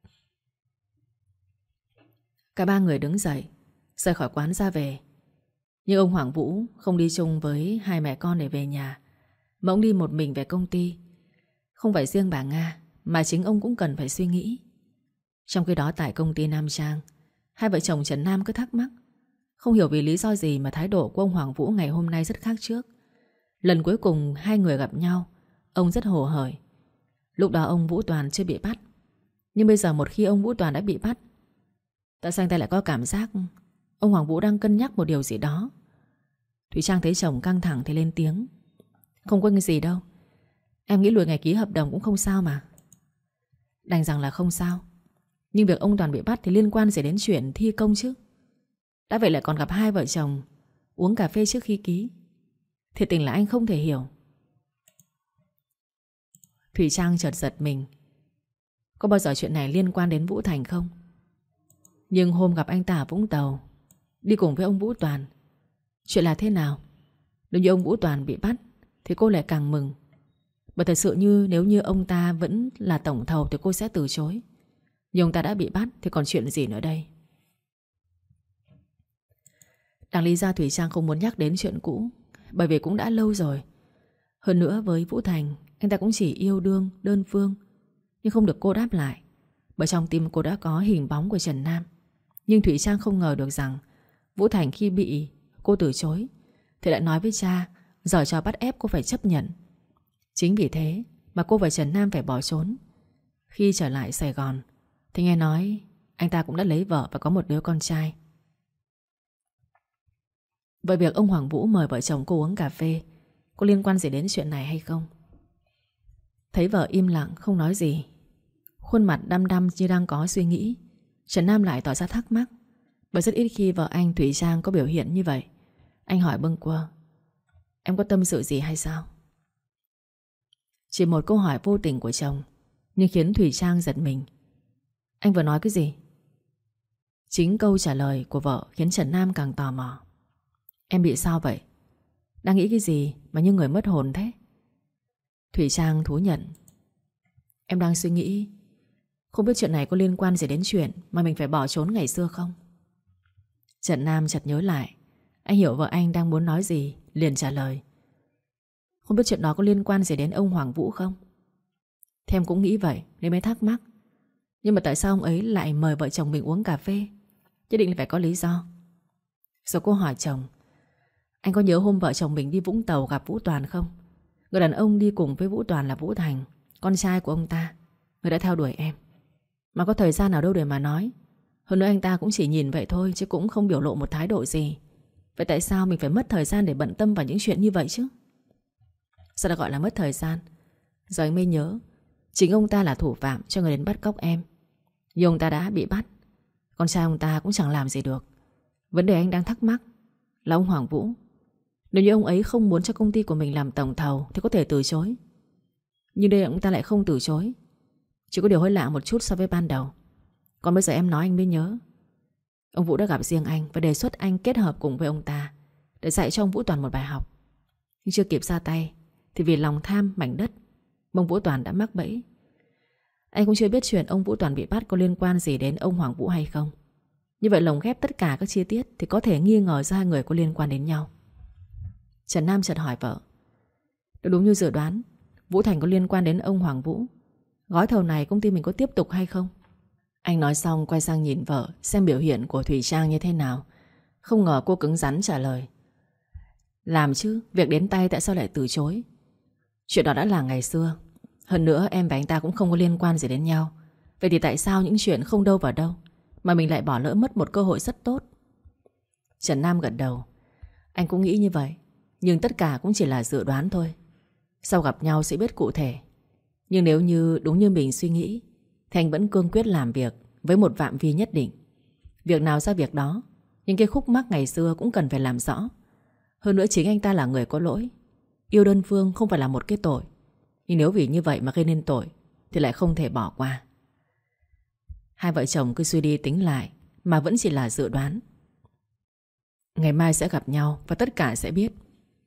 Cả ba người đứng dậy, rời khỏi quán ra về. Nhưng ông Hoàng Vũ không đi chung với hai mẹ con để về nhà, mà ông đi một mình về công ty. Không phải riêng bà Nga, mà chính ông cũng cần phải suy nghĩ. Trong khi đó tại công ty Nam Trang, hai vợ chồng Trần Nam cứ thắc mắc, không hiểu vì lý do gì mà thái độ của ông Hoàng Vũ ngày hôm nay rất khác trước. Lần cuối cùng hai người gặp nhau, ông rất hồ hởi. Lúc đó ông Vũ Toàn chưa bị bắt, nhưng bây giờ một khi ông Vũ Toàn đã bị bắt, tại sao anh ta lại có cảm giác ông Hoàng Vũ đang cân nhắc một điều gì đó. Thủy Trang thấy chồng căng thẳng thì lên tiếng. Không có cái gì đâu, em nghĩ lùi ngày ký hợp đồng cũng không sao mà. Đành rằng là không sao, nhưng việc ông Toàn bị bắt thì liên quan gì đến chuyện thi công chứ? Đã vậy lại còn gặp hai vợ chồng uống cà phê trước khi ký. Thiệt tình là anh không thể hiểu. Thủy Trang chợt giật mình. Có bao giờ chuyện này liên quan đến Vũ Thành không? Nhưng hôm gặp anh ta ở Vũng Tàu, đi cùng với ông Vũ Toàn, chuyện là thế nào? Nếu như ông Vũ Toàn bị bắt thì cô lại càng mừng. Bởi thật sự như nếu như ông ta vẫn là tổng thầu thì cô sẽ từ chối. Nhưng ông ta đã bị bắt thì còn chuyện gì nữa đây? Đáng lý ra Thủy Trang không muốn nhắc đến chuyện cũ, bởi vì cũng đã lâu rồi. Hơn nữa với Vũ Thành, anh ta cũng chỉ yêu đương đơn phương, nhưng không được cô đáp lại. Bởi trong tim cô đã có hình bóng của Trần Nam. Nhưng Thủy Trang không ngờ được rằng Vũ Thành khi bị cô từ chối thì lại nói với cha giở trò bắt ép cô phải chấp nhận. Chính vì thế mà cô và Trần Nam phải bỏ trốn. Khi trở lại Sài Gòn thì nghe nói anh ta cũng đã lấy vợ và có một đứa con trai. Vậy việc ông Hoàng Vũ mời vợ chồng cô uống cà phê có liên quan gì đến chuyện này hay không? Thấy vợ im lặng không nói gì, khuôn mặt đăm đăm như đang có suy nghĩ, Trần Nam lại tỏ ra thắc mắc. Bởi rất ít khi vợ anh Thủy Trang có biểu hiện như vậy. Anh hỏi bâng quơ, em có tâm sự gì hay sao? Chỉ một câu hỏi vô tình của chồng nhưng khiến Thủy Trang giật mình. Anh vừa nói cái gì? Chính câu trả lời của vợ khiến Trần Nam càng tò mò. Em bị sao vậy? Đang nghĩ cái gì mà như người mất hồn thế? Thủy Trang thú nhận. Em đang suy nghĩ, không biết chuyện này có liên quan gì đến chuyện mà mình phải bỏ trốn ngày xưa không? Trần Nam chợt nhớ lại. Anh hiểu vợ anh đang muốn nói gì, liền trả lời. Không biết chuyện đó có liên quan gì đến ông Hoàng Vũ không? Thì em cũng nghĩ vậy nên mới thắc mắc. Nhưng mà tại sao ông ấy lại mời vợ chồng mình uống cà phê? Nhất định là phải có lý do. Rồi cô hỏi chồng, anh có nhớ hôm vợ chồng mình đi Vũng Tàu gặp Vũ Toàn không? Người đàn ông đi cùng với Vũ Toàn là Vũ Thành, con trai của ông ta, người đã theo đuổi em. Mà có thời gian nào đâu để mà nói. Hơn nữa anh ta cũng chỉ nhìn vậy thôi, chứ cũng không biểu lộ một thái độ gì. Vậy tại sao mình phải mất thời gian để bận tâm vào những chuyện như vậy chứ? Sao đã gọi là mất thời gian? Giờ anh mới nhớ, chính ông ta là thủ phạm cho người đến bắt cóc em. Nhưng ông ta đã bị bắt, con trai ông ta cũng chẳng làm gì được. Vấn đề anh đang thắc mắc là ông Hoàng Vũ, nếu như ông ấy không muốn cho công ty của mình làm tổng thầu thì có thể từ chối. Nhưng đây ông ta lại không từ chối. Chỉ có điều hơi lạ một chút so với ban đầu. Còn bây giờ em nói anh mới nhớ, ông Vũ đã gặp riêng anh và đề xuất anh kết hợp cùng với ông ta để dạy cho ông Vũ Toàn một bài học. Nhưng chưa kịp ra tay thì vì lòng tham mảnh đất, ông Vũ Toàn đã mắc bẫy. Anh cũng chưa biết chuyện ông Vũ Toàn bị bắt có liên quan gì đến ông Hoàng Vũ hay không. Như vậy lồng ghép tất cả các chi tiết thì có thể nghi ngờ ra hai người có liên quan đến nhau. Trần Nam chợt hỏi vợ, đúng như dự đoán, Vũ Thành có liên quan đến ông Hoàng Vũ. Gói thầu này công ty mình có tiếp tục hay không? Anh nói xong quay sang nhìn vợ xem biểu hiện của Thủy Trang như thế nào. Không ngờ cô cứng rắn trả lời, làm chứ, việc đến tay tại sao lại từ chối? Chuyện đó đã là ngày xưa. Hơn nữa em và anh ta cũng không có liên quan gì đến nhau. Vậy thì tại sao những chuyện không đâu vào đâu mà mình lại bỏ lỡ mất một cơ hội rất tốt? Trần Nam gật đầu. Anh cũng nghĩ như vậy, nhưng tất cả cũng chỉ là dự đoán thôi. Sau gặp nhau sẽ biết cụ thể. Nhưng nếu như đúng như mình suy nghĩ thì anh vẫn cương quyết làm việc với một phạm vi nhất định. Việc nào ra việc đó, nhưng cái khúc mắc ngày xưa cũng cần phải làm rõ. Hơn nữa chính anh ta là người có lỗi. Yêu đơn phương không phải là một cái tội, nhưng nếu vì như vậy mà gây nên tội thì lại không thể bỏ qua. Hai vợ chồng cứ suy đi tính lại mà vẫn chỉ là dự đoán. Ngày mai sẽ gặp nhau và tất cả sẽ biết.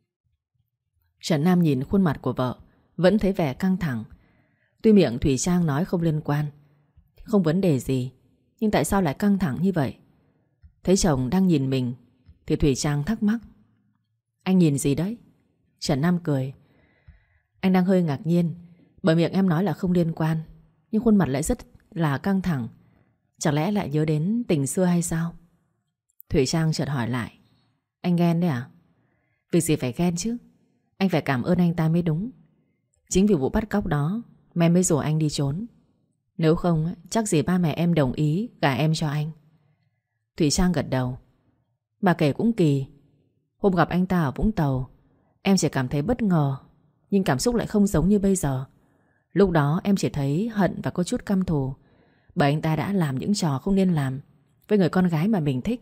Trần Nam nhìn khuôn mặt của vợ vẫn thấy vẻ căng thẳng. Tuy miệng Thủy Trang nói không liên quan, không vấn đề gì, nhưng tại sao lại căng thẳng như vậy? Thấy chồng đang nhìn mình thì Thủy Trang thắc mắc, anh nhìn gì đấy? Trần Nam cười, anh đang hơi ngạc nhiên bởi miệng em nói là không liên quan, nhưng khuôn mặt lại rất là căng thẳng. Chẳng lẽ lại nhớ đến tình xưa hay sao? Thủy Trang chợt hỏi lại, anh ghen đấy à? Việc gì phải ghen chứ, anh phải cảm ơn anh ta mới đúng. Chính vì vụ bắt cóc đó mẹ mới rủ anh đi trốn. Nếu không chắc gì ba mẹ em đồng ý gả em cho anh. Thủy Trang gật đầu. Bà kể cũng kỳ. Hôm gặp anh ta ở Vũng Tàu, em chỉ cảm thấy bất ngờ, nhưng cảm xúc lại không giống như bây giờ. Lúc đó em chỉ thấy hận và có chút căm thù, bởi anh ta đã làm những trò không nên làm với người con gái mà mình thích.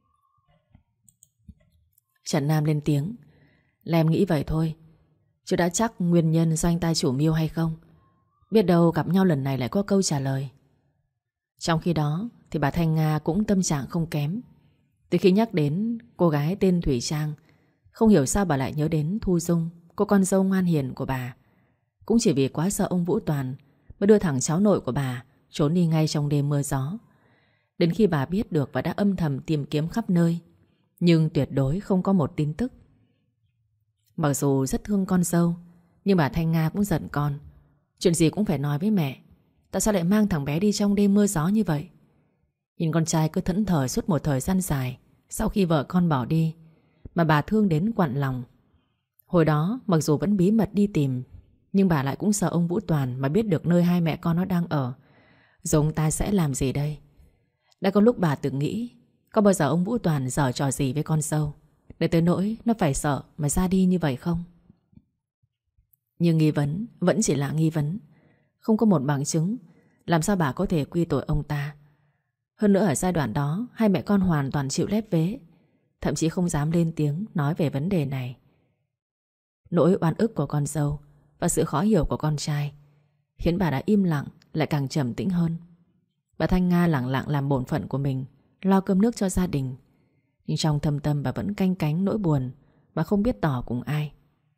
Trần Nam lên tiếng, là em nghĩ vậy thôi, chứ đã chắc nguyên nhân do anh ta chủ mưu hay không. Biết đâu gặp nhau lần này lại có câu trả lời. Trong khi đó thì bà Thanh Nga cũng tâm trạng không kém. Từ khi nhắc đến cô gái tên Thủy Trang, không hiểu sao bà lại nhớ đến Thu Dung, cô con dâu ngoan hiền của bà. Cũng chỉ vì quá sợ ông Vũ Toàn mới đưa thằng cháu nội của bà trốn đi ngay trong đêm mưa gió. Đến khi bà biết được và đã âm thầm tìm kiếm khắp nơi, nhưng tuyệt đối không có một tin tức. Mặc dù rất thương con dâu, nhưng bà Thanh Nga cũng giận con. Chuyện gì cũng phải nói với mẹ. Tại sao lại mang thằng bé đi trong đêm mưa gió như vậy? Nhìn con trai cứ thẫn thờ suốt một thời gian dài sau khi vợ con bỏ đi, mà bà thương đến quặn lòng. Hồi đó mặc dù vẫn bí mật đi tìm, nhưng bà lại cũng sợ ông Vũ Toàn mà biết được nơi hai mẹ con nó đang ở, rồi ông ta sẽ làm gì đây? Đã có lúc bà từng nghĩ, có bao giờ ông Vũ Toàn giở trò gì với con dâu để tới nỗi nó phải sợ mà ra đi như vậy không? Nhưng nghi vấn vẫn chỉ là nghi vấn, không có một bằng chứng. Làm sao bà có thể quy tội ông ta? Hơn nữa ở giai đoạn đó, hai mẹ con hoàn toàn chịu lép vế, thậm chí không dám lên tiếng nói về vấn đề này. Nỗi oan ức của con dâu và sự khó hiểu của con trai khiến bà đã im lặng lại càng trầm tĩnh hơn. Bà Thanh Nga lặng lặng làm bổn phận của mình, lo cơm nước cho gia đình. Nhưng trong thâm tâm bà vẫn canh cánh nỗi buồn mà không biết tỏ cùng ai.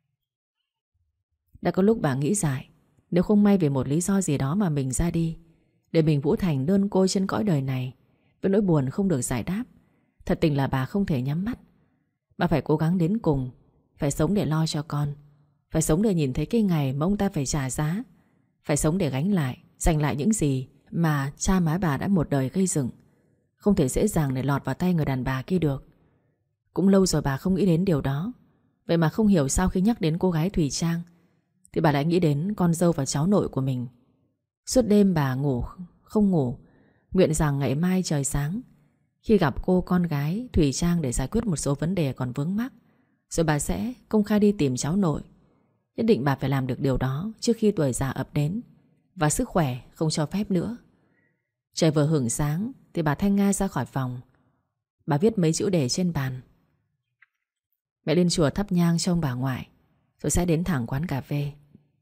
Đã có lúc bà nghĩ dại, nếu không may vì một lý do gì đó mà mình ra đi, để mình Vũ Thành đơn côi trên cõi đời này, với nỗi buồn không được giải đáp. Thật tình là bà không thể nhắm mắt. Bà phải cố gắng đến cùng, phải sống để lo cho con, phải sống để nhìn thấy cái ngày mà ông ta phải trả giá, phải sống để gánh lại, giành lại những gì mà cha má bà đã một đời gây dựng. Không thể dễ dàng để lọt vào tay người đàn bà kia được. Cũng lâu rồi bà không nghĩ đến điều đó. Vậy mà không hiểu sao khi nhắc đến cô gái Thủy Trang thì bà lại nghĩ đến con dâu và cháu nội của mình. Suốt đêm bà ngủ không ngủ, nguyện rằng ngày mai trời sáng, khi gặp cô con gái Thùy Trang để giải quyết một số vấn đề còn vướng mắc, rồi bà sẽ công khai đi tìm cháu nội. Nhất định bà phải làm được điều đó trước khi tuổi già ập đến và sức khỏe không cho phép nữa. Trời vừa hửng sáng thì bà Thanh Nga ra khỏi phòng. Bà viết mấy chữ đề trên bàn: mẹ lên chùa thắp nhang cho ông bà ngoại, rồi sẽ đến thẳng quán cà phê.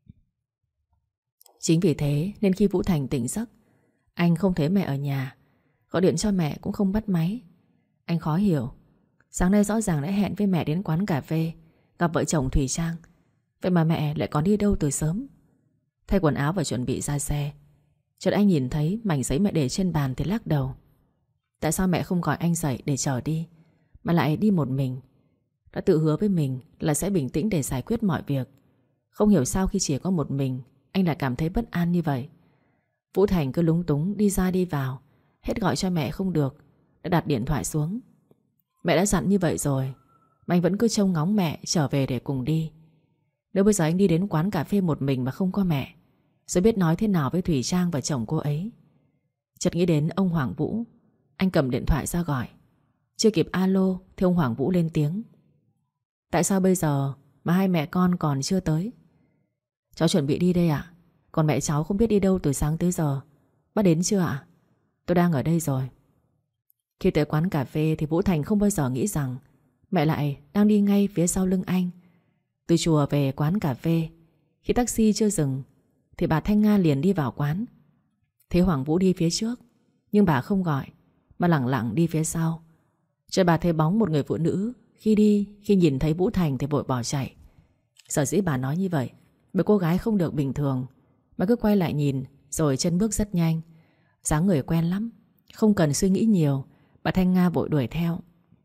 Chính vì thế nên khi Vũ Thành tỉnh giấc, anh không thấy mẹ ở nhà. Gọi điện cho mẹ cũng không bắt máy. Anh khó hiểu, sáng nay rõ ràng đã hẹn với mẹ đến quán cà phê gặp vợ chồng Thùy Trang, vậy mà mẹ lại còn đi đâu từ sớm. Thay quần áo và chuẩn bị ra xe, chợt anh nhìn thấy mảnh giấy mẹ để trên bàn thì lắc đầu. Tại sao mẹ không gọi anh dậy để chở đi, mà lại đi một mình? Đã tự hứa với mình là sẽ bình tĩnh để giải quyết mọi việc. Không hiểu sao khi chỉ có một mình, anh lại cảm thấy bất an như vậy. Vũ Thành cứ lúng túng đi ra đi vào, hết gọi cho mẹ không được, đã đặt điện thoại xuống. Mẹ đã dặn như vậy rồi mà anh vẫn cứ trông ngóng mẹ trở về để cùng đi. Nếu bây giờ anh đi đến quán cà phê một mình mà không có mẹ, rồi biết nói thế nào với Thùy Trang và chồng cô ấy. Chợt nghĩ đến ông Hoàng Vũ. Anh cầm điện thoại ra gọi. Chưa kịp alo thì ông Hoàng Vũ lên tiếng: tại sao bây giờ mà hai mẹ con còn chưa tới? Cháu chuẩn bị đi đây ạ. Còn mẹ cháu không biết đi đâu từ sáng tới giờ. Bác đến chưa ạ? Tôi đang ở đây rồi. Khi tới quán cà phê thì Vũ Thành không bao giờ nghĩ rằng mẹ lại đang đi ngay phía sau lưng anh. Từ chùa về quán cà phê, khi taxi chưa dừng thì bà Thanh Nga liền đi vào quán. Thấy Hoàng Vũ đi phía trước, nhưng bà không gọi mà lẳng lặng đi phía sau. Chợt bà thấy bóng một người phụ nữ. Khi đi, khi nhìn thấy Vũ Thành thì vội bỏ chạy. Sở dĩ bà nói như vậy bởi cô gái không được bình thường, mà cứ quay lại nhìn, rồi chân bước rất nhanh. Dáng người quen lắm. Không cần suy nghĩ nhiều, bà Thanh Nga vội đuổi theo.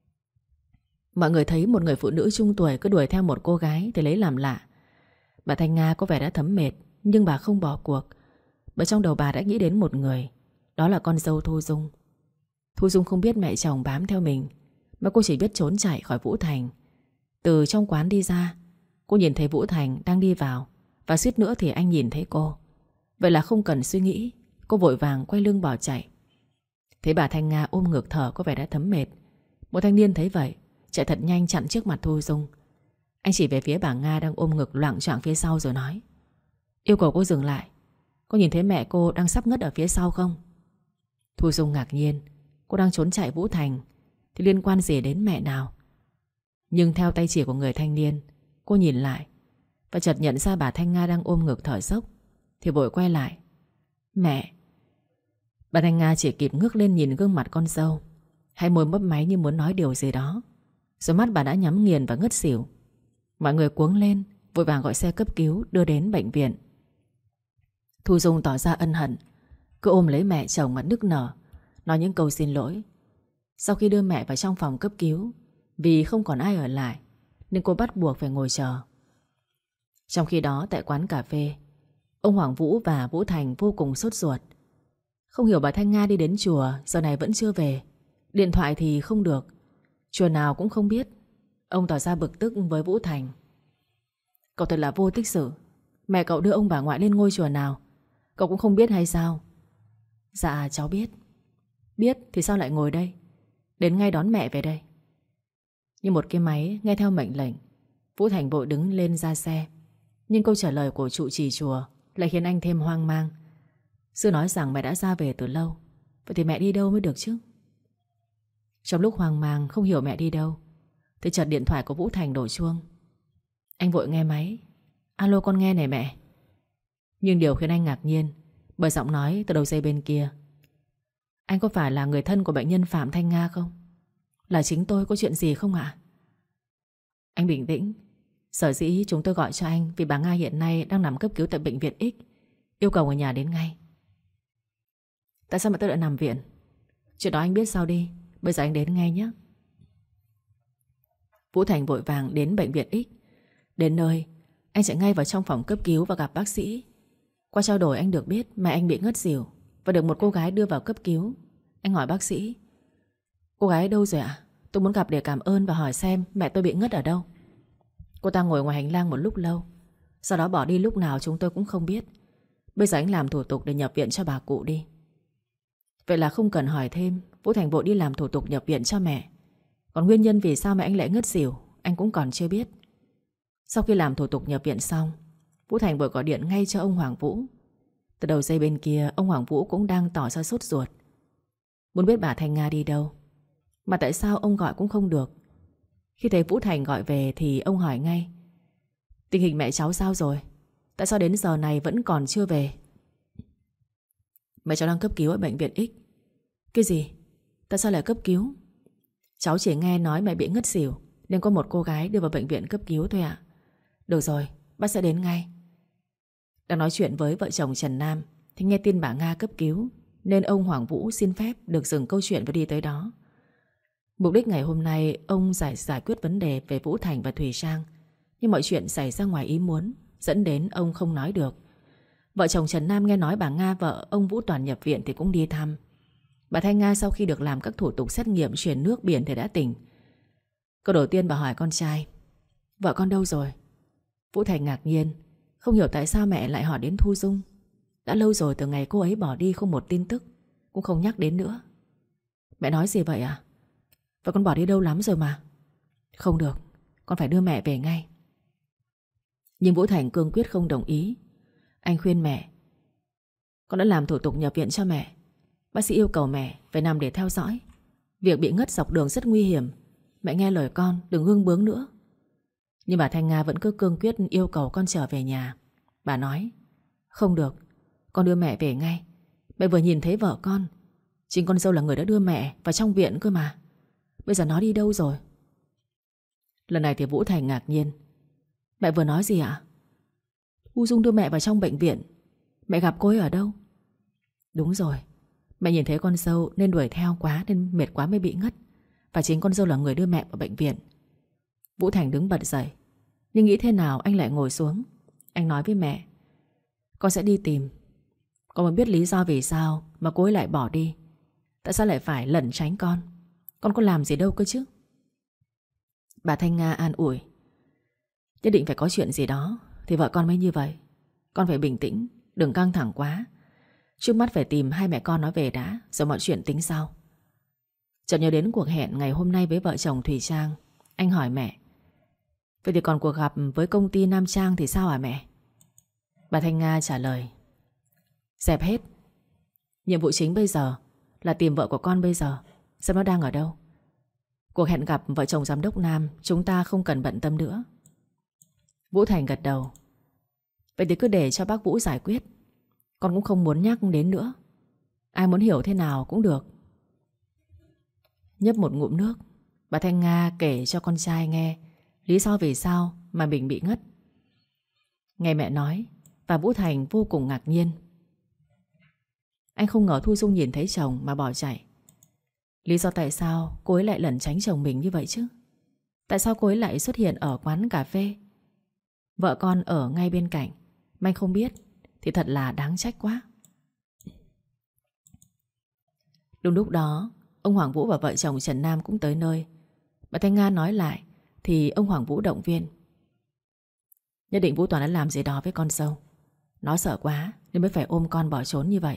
Mọi người thấy một người phụ nữ trung tuổi cứ đuổi theo một cô gái thì lấy làm lạ. Bà Thanh Nga có vẻ đã thấm mệt, nhưng bà không bỏ cuộc, bởi trong đầu bà đã nghĩ đến một người. Đó là con dâu Thu Dung. Thu Dung không biết mẹ chồng bám theo mình, mà cô chỉ biết trốn chạy khỏi Vũ Thành. Từ trong quán đi ra, cô nhìn thấy Vũ Thành đang đi vào, và suýt nữa thì anh nhìn thấy cô. Vậy là không cần suy nghĩ, cô vội vàng quay lưng bỏ chạy. Thấy bà Thanh Nga ôm ngực thở có vẻ đã thấm mệt. Một thanh niên thấy vậy chạy thật nhanh chặn trước mặt Thu Dung. Anh chỉ về phía bà Nga đang ôm ngực loạng choạng phía sau rồi nói: yêu cầu cô dừng lại. Cô nhìn thấy mẹ cô đang sắp ngất ở phía sau không? Thu Dung ngạc nhiên. Cô đang trốn chạy Vũ Thành thì liên quan gì đến mẹ nào? Nhưng theo tay chỉ của người thanh niên, cô nhìn lại và chợt nhận ra bà Thanh Nga đang ôm ngực thở dốc, thì vội quay lại: mẹ. Bà Thanh Nga chỉ kịp ngước lên nhìn gương mặt con dâu, hai môi mấp máy như muốn nói điều gì đó, rồi mắt bà đã nhắm nghiền và ngất xỉu. Mọi người cuống lên, vội vàng gọi xe cấp cứu đưa đến bệnh viện. Thu Dung tỏ ra ân hận, cứ ôm lấy mẹ chồng mà nức nở, nói những câu xin lỗi. Sau khi đưa mẹ vào trong phòng cấp cứu, vì không còn ai ở lại nên cô bắt buộc phải ngồi chờ. Trong khi đó tại quán cà phê, ông Hoàng Vũ và Vũ Thành vô cùng sốt ruột. Không hiểu bà Thanh Nga đi đến chùa giờ này vẫn chưa về, điện thoại thì không được, chùa nào cũng không biết. Ông tỏ ra bực tức với Vũ Thành: cậu thật là vô tích sự. Mẹ cậu đưa ông bà ngoại lên ngôi chùa nào, cậu cũng không biết hay sao? Dạ cháu biết. Biết thì sao lại ngồi đây, đến ngay đón mẹ về đây. Như một cái máy nghe theo mệnh lệnh, Vũ Thành vội đứng lên ra xe. Nhưng câu trả lời của trụ trì chùa lại khiến anh thêm hoang mang. Sư nói rằng mẹ đã ra về từ lâu, vậy thì mẹ đi đâu mới được chứ? Trong lúc hoang mang không hiểu mẹ đi đâu thì chợt điện thoại của Vũ Thành đổ chuông. Anh vội nghe máy: alo, con nghe này mẹ. Nhưng điều khiến anh ngạc nhiên bởi giọng nói từ đầu dây bên kia: anh có phải là người thân của bệnh nhân Phạm Thanh Nga không? Là chính tôi, có chuyện gì không ạ? Anh bình tĩnh. Sở dĩ chúng tôi gọi cho anh vì bà Nga hiện nay đang nằm cấp cứu tại bệnh viện X, yêu cầu người nhà đến ngay. Tại sao mà tôi lại nằm viện? Chuyện đó anh biết sau đi, bây giờ anh đến ngay nhé. Vũ Thành vội vàng đến bệnh viện X. Đến nơi, anh chạy ngay vào trong phòng cấp cứu và gặp bác sĩ. Qua trao đổi anh được biết mẹ anh bị ngất xỉu và được một cô gái đưa vào cấp cứu. Anh hỏi bác sĩ: cô gái đâu rồi ạ? Tôi muốn gặp để cảm ơn và hỏi xem mẹ tôi bị ngất ở đâu. Cô ta ngồi ngoài hành lang một lúc lâu, sau đó bỏ đi lúc nào chúng tôi cũng không biết. Bây giờ anh làm thủ tục để nhập viện cho bà cụ đi. Vậy là không cần hỏi thêm, Vũ Thành vội đi làm thủ tục nhập viện cho mẹ. Còn nguyên nhân vì sao mẹ anh lại ngất xỉu anh cũng còn chưa biết. Sau khi làm thủ tục nhập viện xong, Vũ Thành vội gọi điện ngay cho ông Hoàng Vũ. Từ đầu dây bên kia, ông Hoàng Vũ cũng đang tỏ ra sốt ruột, muốn biết bà Thanh Nga đi đâu, mà tại sao ông gọi cũng không được. Khi thấy Vũ Thành gọi về thì ông hỏi ngay: tình hình mẹ cháu sao rồi? Tại sao đến giờ này vẫn còn chưa về? Mẹ cháu đang cấp cứu ở bệnh viện X. Cái gì? Tại sao lại cấp cứu? Cháu chỉ nghe nói mẹ bị ngất xỉu nên có một cô gái đưa vào bệnh viện cấp cứu thôi ạ. Được rồi, bác sẽ đến ngay. Đang nói chuyện với vợ chồng Trần Nam thì nghe tin bà Nga cấp cứu, nên ông Hoàng Vũ xin phép được dừng câu chuyện và đi tới đó. Mục đích ngày hôm nay ông giải giải quyết vấn đề về Vũ Thành và Thùy Trang, nhưng mọi chuyện xảy ra ngoài ý muốn, dẫn đến ông không nói được. Vợ chồng Trần Nam nghe nói bà Nga vợ ông Vũ Toàn nhập viện thì cũng đi thăm. Bà Thanh Nga sau khi được làm các thủ tục xét nghiệm chuyển nước biển thì đã tỉnh. Câu đầu tiên bà hỏi con trai: vợ con đâu rồi? Vũ Thành ngạc nhiên, không hiểu tại sao mẹ lại hỏi đến Thu Dung. Đã lâu rồi từ ngày cô ấy bỏ đi không một tin tức, cũng không nhắc đến nữa. Mẹ nói gì vậy à? Vợ con bỏ đi đâu lắm rồi mà. Không được, con phải đưa mẹ về ngay. Nhưng Vũ Thành cương quyết không đồng ý. Anh khuyên mẹ: con đã làm thủ tục nhập viện cho mẹ. Bác sĩ yêu cầu mẹ phải nằm để theo dõi. Việc bị ngất dọc đường rất nguy hiểm. Mẹ nghe lời con, đừng gương bướng nữa. Nhưng bà Thanh Nga vẫn cứ cương quyết yêu cầu con trở về nhà. Bà nói: không được, con đưa mẹ về ngay. Mẹ vừa nhìn thấy vợ con, chính con dâu là người đã đưa mẹ vào trong viện cơ mà. Bây giờ nó đi đâu rồi? Lần này thì Vũ Thành ngạc nhiên. Mẹ vừa nói gì ạ? Thu Dung đưa mẹ vào trong bệnh viện. Mẹ gặp cô ấy ở đâu? Đúng rồi, mẹ nhìn thấy con dâu nên đuổi theo quá, nên mệt quá mới bị ngất. Và chính con dâu là người đưa mẹ vào bệnh viện. Vũ Thành đứng bật dậy, nhưng nghĩ thế nào anh lại ngồi xuống. Anh nói với mẹ: con sẽ đi tìm. Con muốn biết lý do vì sao mà cô ấy lại bỏ đi. Tại sao lại phải lẩn tránh con? Con có làm gì đâu cơ chứ. Bà Thanh Nga an ủi: nhất định phải có chuyện gì đó thì vợ con mới như vậy. Con phải bình tĩnh, đừng căng thẳng quá. Trước mắt phải tìm hai mẹ con nó về đã, rồi mọi chuyện tính sau. Chợt nhớ đến cuộc hẹn ngày hôm nay với vợ chồng Thùy Trang, anh hỏi mẹ: vậy thì còn cuộc gặp với công ty Nam Trang thì sao hả mẹ? Bà Thanh Nga trả lời: dẹp hết. Nhiệm vụ chính bây giờ là tìm vợ của con bây giờ, xem nó đang ở đâu. Cuộc hẹn gặp vợ chồng giám đốc Nam chúng ta không cần bận tâm nữa. Vũ Thành gật đầu: vậy thì cứ để cho bác Vũ giải quyết. Con cũng không muốn nhắc đến nữa. Ai muốn hiểu thế nào cũng được. Nhấp một ngụm nước, bà Thanh Nga kể cho con trai nghe lý do vì sao mà mình bị ngất. Nghe mẹ nói, và Vũ Thành vô cùng ngạc nhiên. Anh không ngờ Thu Dung nhìn thấy chồng mà bỏ chạy. Lý do tại sao cô ấy lại lẩn tránh chồng mình như vậy chứ? Tại sao cô ấy lại xuất hiện ở quán cà phê? Vợ con ở ngay bên cạnh mà anh không biết thì thật là đáng trách quá. Đúng lúc đó, ông Hoàng Vũ và vợ chồng Trần Nam cũng tới nơi. Bà Thanh Nga nói lại thì ông Hoàng Vũ động viên: nhất định Vũ Toàn đã làm gì đó với con dâu. Nó sợ quá nên mới phải ôm con bỏ trốn như vậy.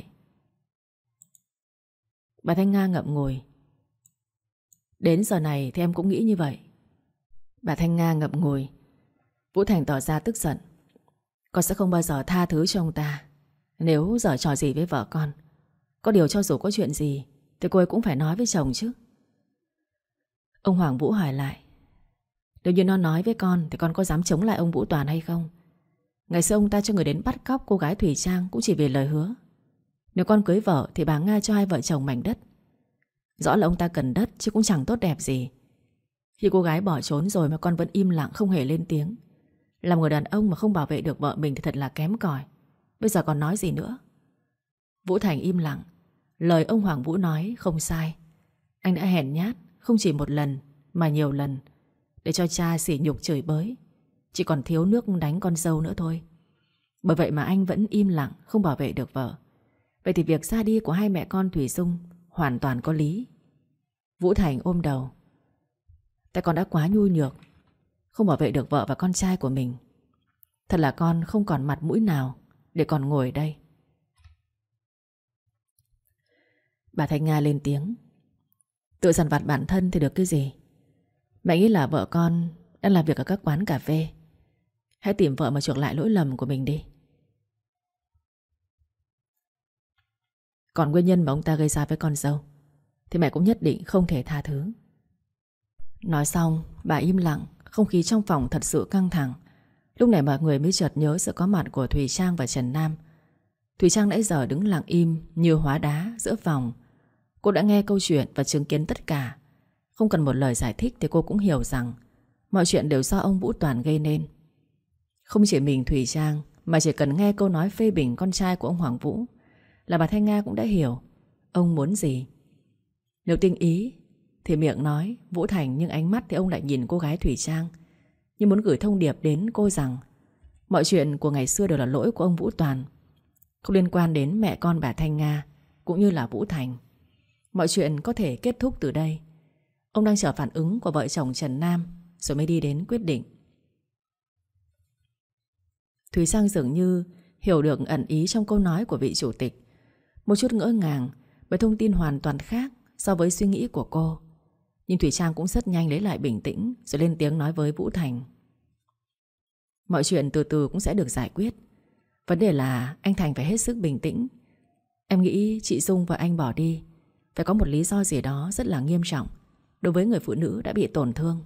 Bà Thanh Nga ngậm ngùi: đến giờ này thì em cũng nghĩ như vậy. Bà Thanh Nga ngậm ngùi. Vũ Thành tỏ ra tức giận: con sẽ không bao giờ tha thứ cho ông ta. Nếu giở trò gì với vợ con, có điều cho dù có chuyện gì thì cô ấy cũng phải nói với chồng chứ. Ông Hoàng Vũ hỏi lại: nếu như nó nói với con thì con có dám chống lại ông Vũ Toàn hay không? Ngày xưa ông ta cho người đến bắt cóc cô gái Thùy Trang cũng chỉ vì lời hứa. Nếu con cưới vợ thì bà Nga cho hai vợ chồng mảnh đất. Rõ là ông ta cần đất chứ cũng chẳng tốt đẹp gì. Khi cô gái bỏ trốn rồi mà con vẫn im lặng không hề lên tiếng. Làm người đàn ông mà không bảo vệ được vợ mình thì thật là kém cỏi. Bây giờ còn nói gì nữa? Vũ Thành im lặng. Lời ông Hoàng Vũ nói không sai. Anh đã hèn nhát không chỉ một lần mà nhiều lần để cho cha sỉ nhục chửi bới. Chỉ còn thiếu nước đánh con dâu nữa thôi. Bởi vậy mà anh vẫn im lặng không bảo vệ được vợ. Vậy thì việc ra đi của hai mẹ con Thùy Dung hoàn toàn có lý. Vũ Thành ôm đầu: tại con đã quá nhu nhược, không bảo vệ được vợ và con trai của mình. Thật là con không còn mặt mũi nào để còn ngồi đây. Bà Thanh Nga lên tiếng. Tự dằn vặt bản thân thì được cái gì? Mẹ nghĩ là vợ con đang làm việc ở các quán cà phê. Hãy tìm vợ mà chuộc lại lỗi lầm của mình đi. Còn nguyên nhân mà ông ta gây ra với con dâu thì mẹ cũng nhất định không thể tha thứ. Nói xong bà im lặng. Không khí trong phòng thật sự căng thẳng. Lúc này mọi người mới chợt nhớ sự có mặt của Thùy Trang và Trần Nam. Thùy Trang nãy giờ đứng lặng im như hóa đá giữa phòng. Cô đã nghe câu chuyện và chứng kiến tất cả. Không cần một lời giải thích thì cô cũng hiểu rằng mọi chuyện đều do ông Vũ Toàn gây nên. Không chỉ mình Thùy Trang, mà chỉ cần nghe câu nói phê bình con trai của ông Hoàng Vũ là bà Thanh Nga cũng đã hiểu ông muốn gì. Nếu tinh ý thì miệng nói Vũ Thành, nhưng ánh mắt thì ông lại nhìn cô gái Thùy Trang, như muốn gửi thông điệp đến cô rằng mọi chuyện của ngày xưa đều là lỗi của ông Vũ Toàn, không liên quan đến mẹ con bà Thanh Nga cũng như là Vũ Thành. Mọi chuyện có thể kết thúc từ đây. Ông đang chờ phản ứng của vợ chồng Trần Nam rồi mới đi đến quyết định. Thùy Trang dường như hiểu được ẩn ý trong câu nói của vị chủ tịch. Một chút ngỡ ngàng bởi thông tin hoàn toàn khác so với suy nghĩ của cô. Nhưng Thùy Trang cũng rất nhanh lấy lại bình tĩnh rồi lên tiếng nói với Vũ Thành. Mọi chuyện từ từ cũng sẽ được giải quyết. Vấn đề là anh Thành phải hết sức bình tĩnh. Em nghĩ chị Dung và anh bỏ đi phải có một lý do gì đó rất là nghiêm trọng đối với người phụ nữ đã bị tổn thương.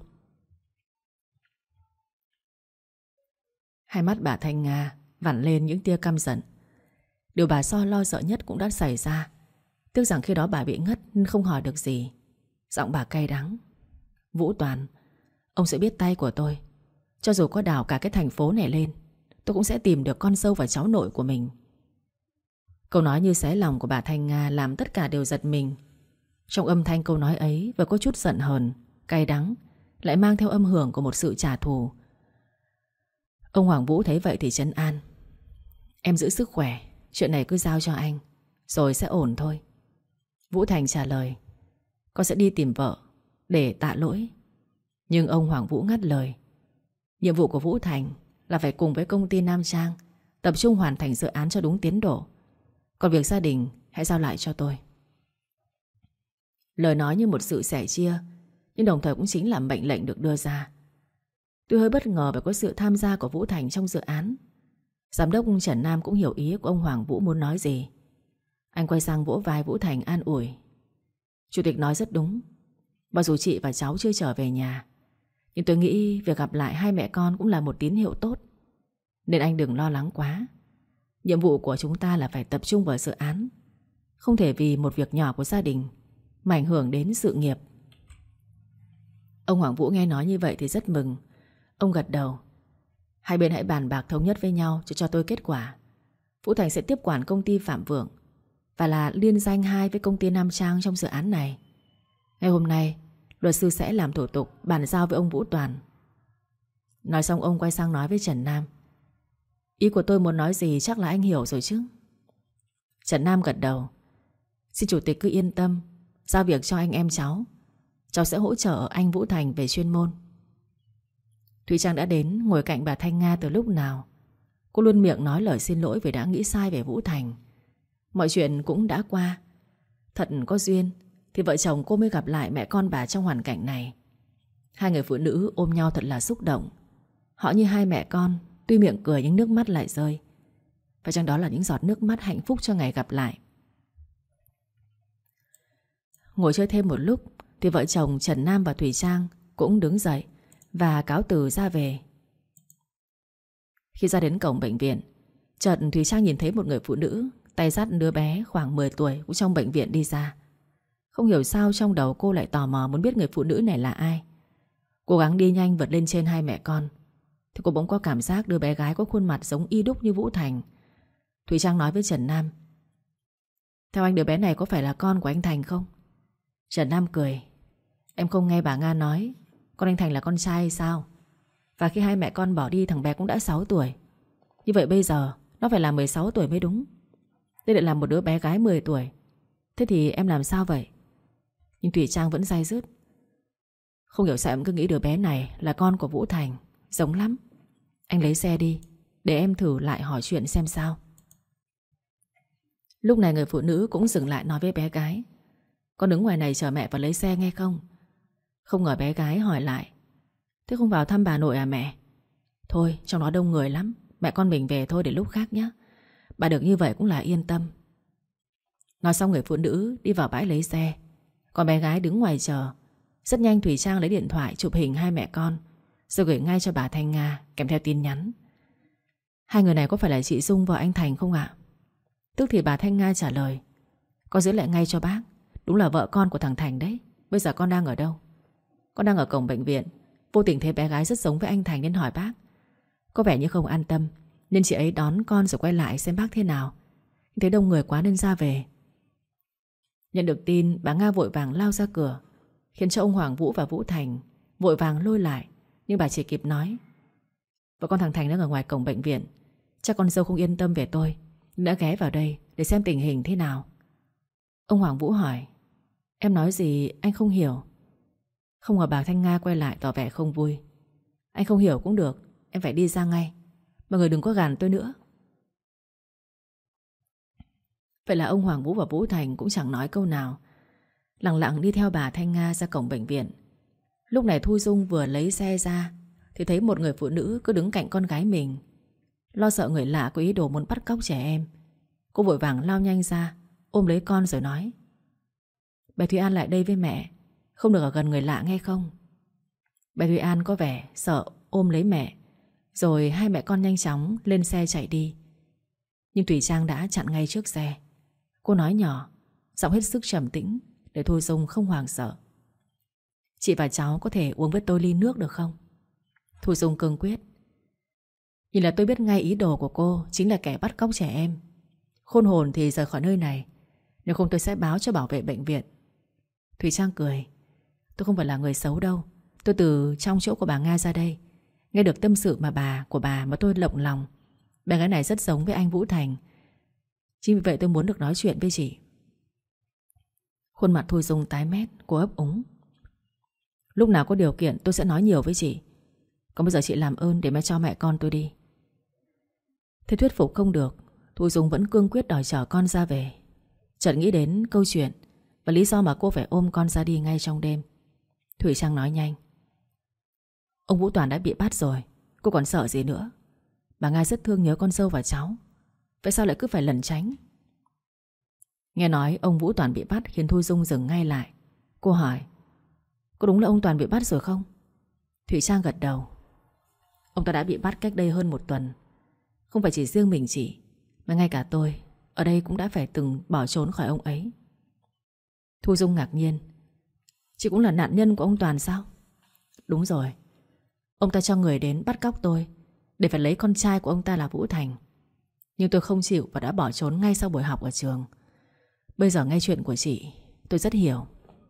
Hai mắt bà Thanh Nga vằn lên những tia căm giận. Điều bà So lo sợ nhất cũng đã xảy ra. Tiếc rằng khi đó bà bị ngất nên không hỏi được gì. Giọng bà cay đắng. Vũ Toàn, ông sẽ biết tay của tôi. Cho dù có đào cả cái thành phố này lên, tôi cũng sẽ tìm được con dâu và cháu nội của mình. Câu nói như xé lòng của bà Thanh Nga làm tất cả đều giật mình. Trong âm thanh câu nói ấy vừa có chút giận hờn, cay đắng, lại mang theo âm hưởng của một sự trả thù. Ông Hoàng Vũ thấy vậy thì trấn an. Em giữ sức khỏe, chuyện này cứ giao cho anh, rồi sẽ ổn thôi. Vũ Thành trả lời. Con sẽ đi tìm vợ để tạ lỗi. Nhưng ông Hoàng Vũ ngắt lời. Nhiệm vụ của Vũ Thành là phải cùng với công ty Nam Trang tập trung hoàn thành dự án cho đúng tiến độ. Còn việc gia đình hãy giao lại cho tôi. Lời nói như một sự sẻ chia, nhưng đồng thời cũng chính là mệnh lệnh được đưa ra. Tuy hơi bất ngờ về có sự tham gia của Vũ Thành trong dự án, giám đốc Trần Nam cũng hiểu ý của ông Hoàng Vũ muốn nói gì. Anh quay sang vỗ vai Vũ Thành an ủi. Chủ tịch nói rất đúng. Mặc dù chị và cháu chưa trở về nhà, nhưng tôi nghĩ việc gặp lại hai mẹ con cũng là một tín hiệu tốt. Nên anh đừng lo lắng quá. Nhiệm vụ của chúng ta là phải tập trung vào dự án, không thể vì một việc nhỏ của gia đình mà ảnh hưởng đến sự nghiệp. Ông Hoàng Vũ nghe nói như vậy thì rất mừng. Ông gật đầu. Hai bên hãy bàn bạc thống nhất với nhau cho cho tôi kết quả. Vũ Thành sẽ tiếp quản công ty Phạm Vượng và là liên danh hai với công ty Nam Trang trong dự án này. Ngày hôm nay luật sư sẽ làm thủ tục bàn giao với ông Vũ Toàn. Nói xong ông quay sang nói với Trần Nam. Ý của tôi muốn nói gì chắc là anh hiểu rồi chứ? Trần Nam gật đầu. Xin chủ tịch cứ yên tâm, giao việc cho anh em cháu. Cháu sẽ hỗ trợ anh Vũ Thành về chuyên môn. Thùy Trang đã đến ngồi cạnh bà Thanh Nga từ lúc nào. Cô luôn miệng nói lời xin lỗi vì đã nghĩ sai về Vũ Thành. Mọi chuyện cũng đã qua. Thật có duyên thì vợ chồng cô mới gặp lại mẹ con bà trong hoàn cảnh này. Hai người phụ nữ ôm nhau thật là xúc động. Họ như hai mẹ con, tuy miệng cười nhưng nước mắt lại rơi. Và trong đó là những giọt nước mắt hạnh phúc cho ngày gặp lại. Ngồi chơi thêm một lúc thì vợ chồng Trần Nam và Thùy Trang cũng đứng dậy và cáo từ ra về. Khi ra đến cổng bệnh viện, chợt Thùy Trang nhìn thấy một người phụ nữ tay dắt đứa bé khoảng mười tuổi cũng trong bệnh viện đi ra. Không hiểu sao trong đầu cô lại tò mò muốn biết người phụ nữ này là ai. Cố gắng đi nhanh vượt lên trên hai mẹ con thì cô bỗng có cảm giác đứa bé gái có khuôn mặt giống y đúc như Vũ Thành. Thùy Trang nói với Trần Nam. Theo anh đứa bé này có phải là con của anh Thành không? Trần Nam cười. Em không nghe bà Nga nói con anh Thành là con trai hay sao? Và khi hai mẹ con bỏ đi thằng bé cũng đã sáu tuổi. Như vậy bây giờ nó phải là mười sáu tuổi mới đúng. Đây lại là một đứa bé gái mười tuổi. Thế thì em làm sao vậy? Nhưng Thùy Trang vẫn day dứt. Không hiểu sao em cứ nghĩ đứa bé này là con của Vũ Thành. Giống lắm. Anh lấy xe đi, để em thử lại hỏi chuyện xem sao. Lúc này người phụ nữ cũng dừng lại nói với bé gái. Con đứng ngoài này chờ mẹ vào lấy xe nghe không? Không ngờ bé gái hỏi lại: Thế không vào thăm bà nội à mẹ? Thôi trong đó đông người lắm, mẹ con mình về thôi để lúc khác nhé. Bà được như vậy cũng là yên tâm. Nói xong người phụ nữ đi vào bãi lấy xe, còn bé gái đứng ngoài chờ. Rất nhanh Thủy Trang lấy điện thoại chụp hình hai mẹ con, rồi gửi ngay cho bà Thanh Nga kèm theo tin nhắn: Hai người này có phải là chị Dung vợ anh Thành không ạ? Tức thì bà Thanh Nga trả lời: Con giữ lại ngay cho bác, đúng là vợ con của thằng Thành đấy. Bây giờ con đang ở đâu? Con đang ở cổng bệnh viện. Vô tình thấy bé gái rất giống với anh Thành nên hỏi bác. Có vẻ như không an tâm nên chị ấy đón con rồi quay lại xem bác thế nào. Thấy đông người quá nên ra về. Nhận được tin, bà Nga vội vàng lao ra cửa, khiến cho ông Hoàng Vũ và Vũ Thành vội vàng lôi lại. Nhưng bà chỉ kịp nói: Vợ con thằng Thành đang ở ngoài cổng bệnh viện. Chắc con dâu không yên tâm về tôi, đã ghé vào đây để xem tình hình thế nào. Ông Hoàng Vũ hỏi: Em nói gì anh không hiểu? Không ngờ bà Thanh Nga quay lại tỏ vẻ không vui: Anh không hiểu cũng được, em phải đi ra ngay. Mọi người đừng có gàn tôi nữa. Vậy là ông Hoàng Vũ và Vũ Thành cũng chẳng nói câu nào, lặng lặng đi theo bà Thanh Nga ra cổng bệnh viện. Lúc này Thu Dung vừa lấy xe ra thì thấy một người phụ nữ cứ đứng cạnh con gái mình. Lo sợ người lạ có ý đồ muốn bắt cóc trẻ em, cô vội vàng lao nhanh ra, ôm lấy con rồi nói: Bé Thúy An lại đây với mẹ, không được ở gần người lạ nghe không? Bé Thúy An có vẻ sợ, ôm lấy mẹ, rồi hai mẹ con nhanh chóng lên xe chạy đi. Nhưng Thủy Trang đã chặn ngay trước xe. Cô nói nhỏ, giọng hết sức trầm tĩnh để Thu Dung không hoảng sợ: Chị và cháu có thể uống với tôi ly nước được không? Thu Dung cương quyết: Nhìn là tôi biết ngay ý đồ của cô chính là kẻ bắt cóc trẻ em. Khôn hồn thì rời khỏi nơi này, nếu không tôi sẽ báo cho bảo vệ bệnh viện. Thủy Trang cười: Tôi không phải là người xấu đâu. Tôi từ trong chỗ của bà Nga ra đây, nghe được tâm sự mà bà của bà mà tôi lộng lòng. Bé gái này rất giống với anh Vũ Thành, chính vì vậy tôi muốn được nói chuyện với chị. Khuôn mặt Thu Dung tái mét, cô ấp úng: Lúc nào có điều kiện tôi sẽ nói nhiều với chị. Còn bây giờ chị làm ơn để mẹ cho mẹ con tôi đi. Thế thuyết phục không được, Thu Dung vẫn cương quyết đòi chở con ra về. Chợt nghĩ đến câu chuyện và lý do mà cô phải ôm con ra đi ngay trong đêm. Thủy Trang nói nhanh: Ông Vũ Toàn đã bị bắt rồi, cô còn sợ gì nữa? Bà Nga rất thương nhớ con dâu và cháu, vậy sao lại cứ phải lẩn tránh? Nghe nói ông Vũ Toàn bị bắt khiến Thu Dung dừng ngay lại. Cô hỏi: Có đúng là ông Toàn bị bắt rồi không? Thủy Trang gật đầu: Ông ta đã bị bắt cách đây hơn một tuần. Không phải chỉ riêng mình chị, mà ngay cả tôi ở đây cũng đã phải từng bỏ trốn khỏi ông ấy. Thu Dung ngạc nhiên: Chị cũng là nạn nhân của ông Toàn sao? Đúng rồi. Ông ta cho người đến bắt cóc tôi để phải lấy con trai của ông ta là Vũ Thành. Nhưng tôi không chịu và đã bỏ trốn ngay sau buổi học ở trường. Bây giờ nghe chuyện của chị, tôi rất hiểu.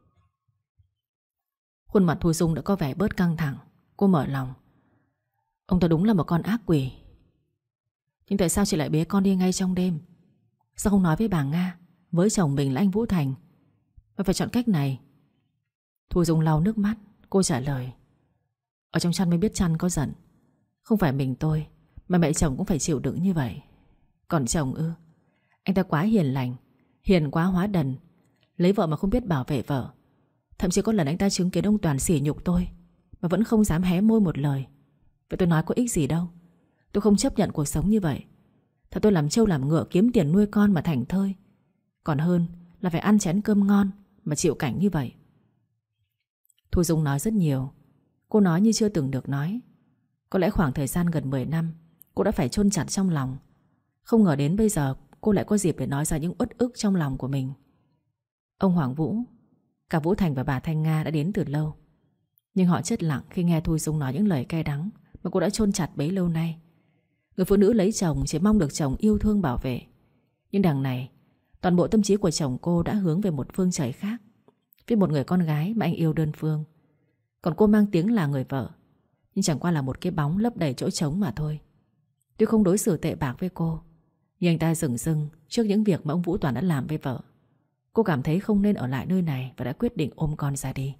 Khuôn mặt Thu Dung đã có vẻ bớt căng thẳng. Cô mở lòng: Ông ta đúng là một con ác quỷ. Nhưng tại sao chị lại bế con đi ngay trong đêm? Sao không nói với bà Nga, với chồng mình là anh Vũ Thành, mà phải chọn cách này? Thu Dung lau nước mắt. Cô trả lời: Ở trong chăn mới biết chăn có giận. Không phải mình tôi mà mẹ chồng cũng phải chịu đựng như vậy. Còn chồng ư? Anh ta quá hiền lành, hiền quá hóa đần, lấy vợ mà không biết bảo vệ vợ. Thậm chí có lần anh ta chứng kiến ông Toàn sỉ nhục tôi mà vẫn không dám hé môi một lời. Vậy tôi nói có ích gì đâu. Tôi không chấp nhận cuộc sống như vậy. Thật tôi làm trâu làm ngựa kiếm tiền nuôi con mà thảnh thơi, còn hơn là phải ăn chén cơm ngon mà chịu cảnh như vậy. Thu Dung nói rất nhiều. Cô nói như chưa từng được nói. Có lẽ khoảng thời gian gần mười năm cô đã phải chôn chặt trong lòng. Không ngờ đến bây giờ cô lại có dịp để nói ra những uất ức trong lòng của mình. Ông Hoàng Vũ, cả Vũ Thành và bà Thanh Nga đã đến từ lâu, nhưng họ chết lặng khi nghe Thu Dung nói những lời cay đắng mà cô đã chôn chặt bấy lâu nay. Người phụ nữ lấy chồng chỉ mong được chồng yêu thương bảo vệ, nhưng đằng này toàn bộ tâm trí của chồng cô đã hướng về một phương trời khác, với một người con gái mà anh yêu đơn phương. Còn cô mang tiếng là người vợ, nhưng chẳng qua là một cái bóng lấp đầy chỗ trống mà thôi. Tuy không đối xử tệ bạc với cô, nhưng anh ta dửng dưng trước những việc mà ông Vũ Toàn đã làm với vợ. Cô cảm thấy không nên ở lại nơi này và đã quyết định ôm con ra đi.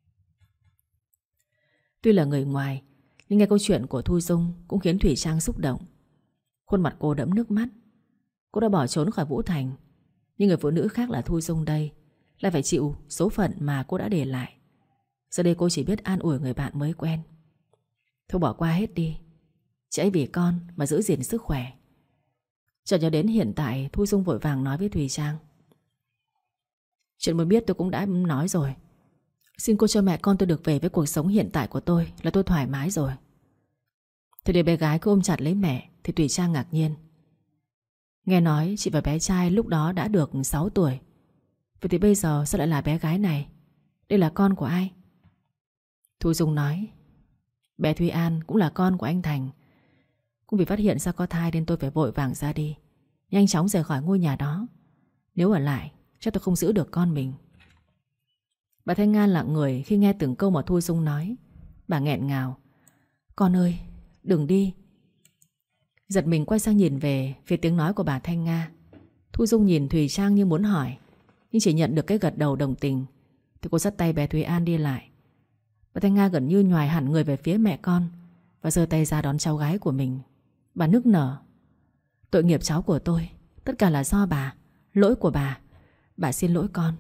Tuy là người ngoài, nhưng nghe câu chuyện của Thu Dung cũng khiến Thủy Trang xúc động. Khuôn mặt cô đẫm nước mắt. Cô đã bỏ trốn khỏi Vũ Thành, nhưng người phụ nữ khác là Thu Dung đây lại phải chịu số phận mà cô đã để lại. Giờ đây cô chỉ biết an ủi người bạn mới quen. Thôi bỏ qua hết đi. Chị ấy vì con mà giữ gìn sức khỏe. Chợt nhớ đến hiện tại, Thu Dung vội vàng nói với Thùy Trang: Chuyện muốn biết tôi cũng đã nói rồi. Xin cô cho mẹ con tôi được về với cuộc sống hiện tại của tôi là tôi thoải mái rồi. Thì để bé gái cứ ôm chặt lấy mẹ thì Thùy Trang ngạc nhiên. Nghe nói chị và bé trai lúc đó đã được sáu tuổi. Vậy thì bây giờ sao lại là bé gái này? Đây là con của ai? Thu Dung nói: Bé Thúy An cũng là con của anh Thành. Cũng vì phát hiện ra có thai nên tôi phải vội vàng ra đi, nhanh chóng rời khỏi ngôi nhà đó. Nếu ở lại chắc tôi không giữ được con mình. Bà Thanh Nga lặng người khi nghe từng câu mà Thu Dung nói. Bà nghẹn ngào: Con ơi, đừng đi. Giật mình quay sang nhìn về phía tiếng nói của bà Thanh Nga. Thu Dung nhìn Thùy Trang như muốn hỏi, nhưng chỉ nhận được cái gật đầu đồng tình. Thì cô dắt tay bé Thúy An đi lại. Bà Thanh Nga gần như nhoài hẳn người về phía mẹ con và giơ tay ra đón cháu gái của mình. Bà nức nở: Tội nghiệp cháu của tôi, tất cả là do bà, lỗi của bà. Bà xin lỗi con.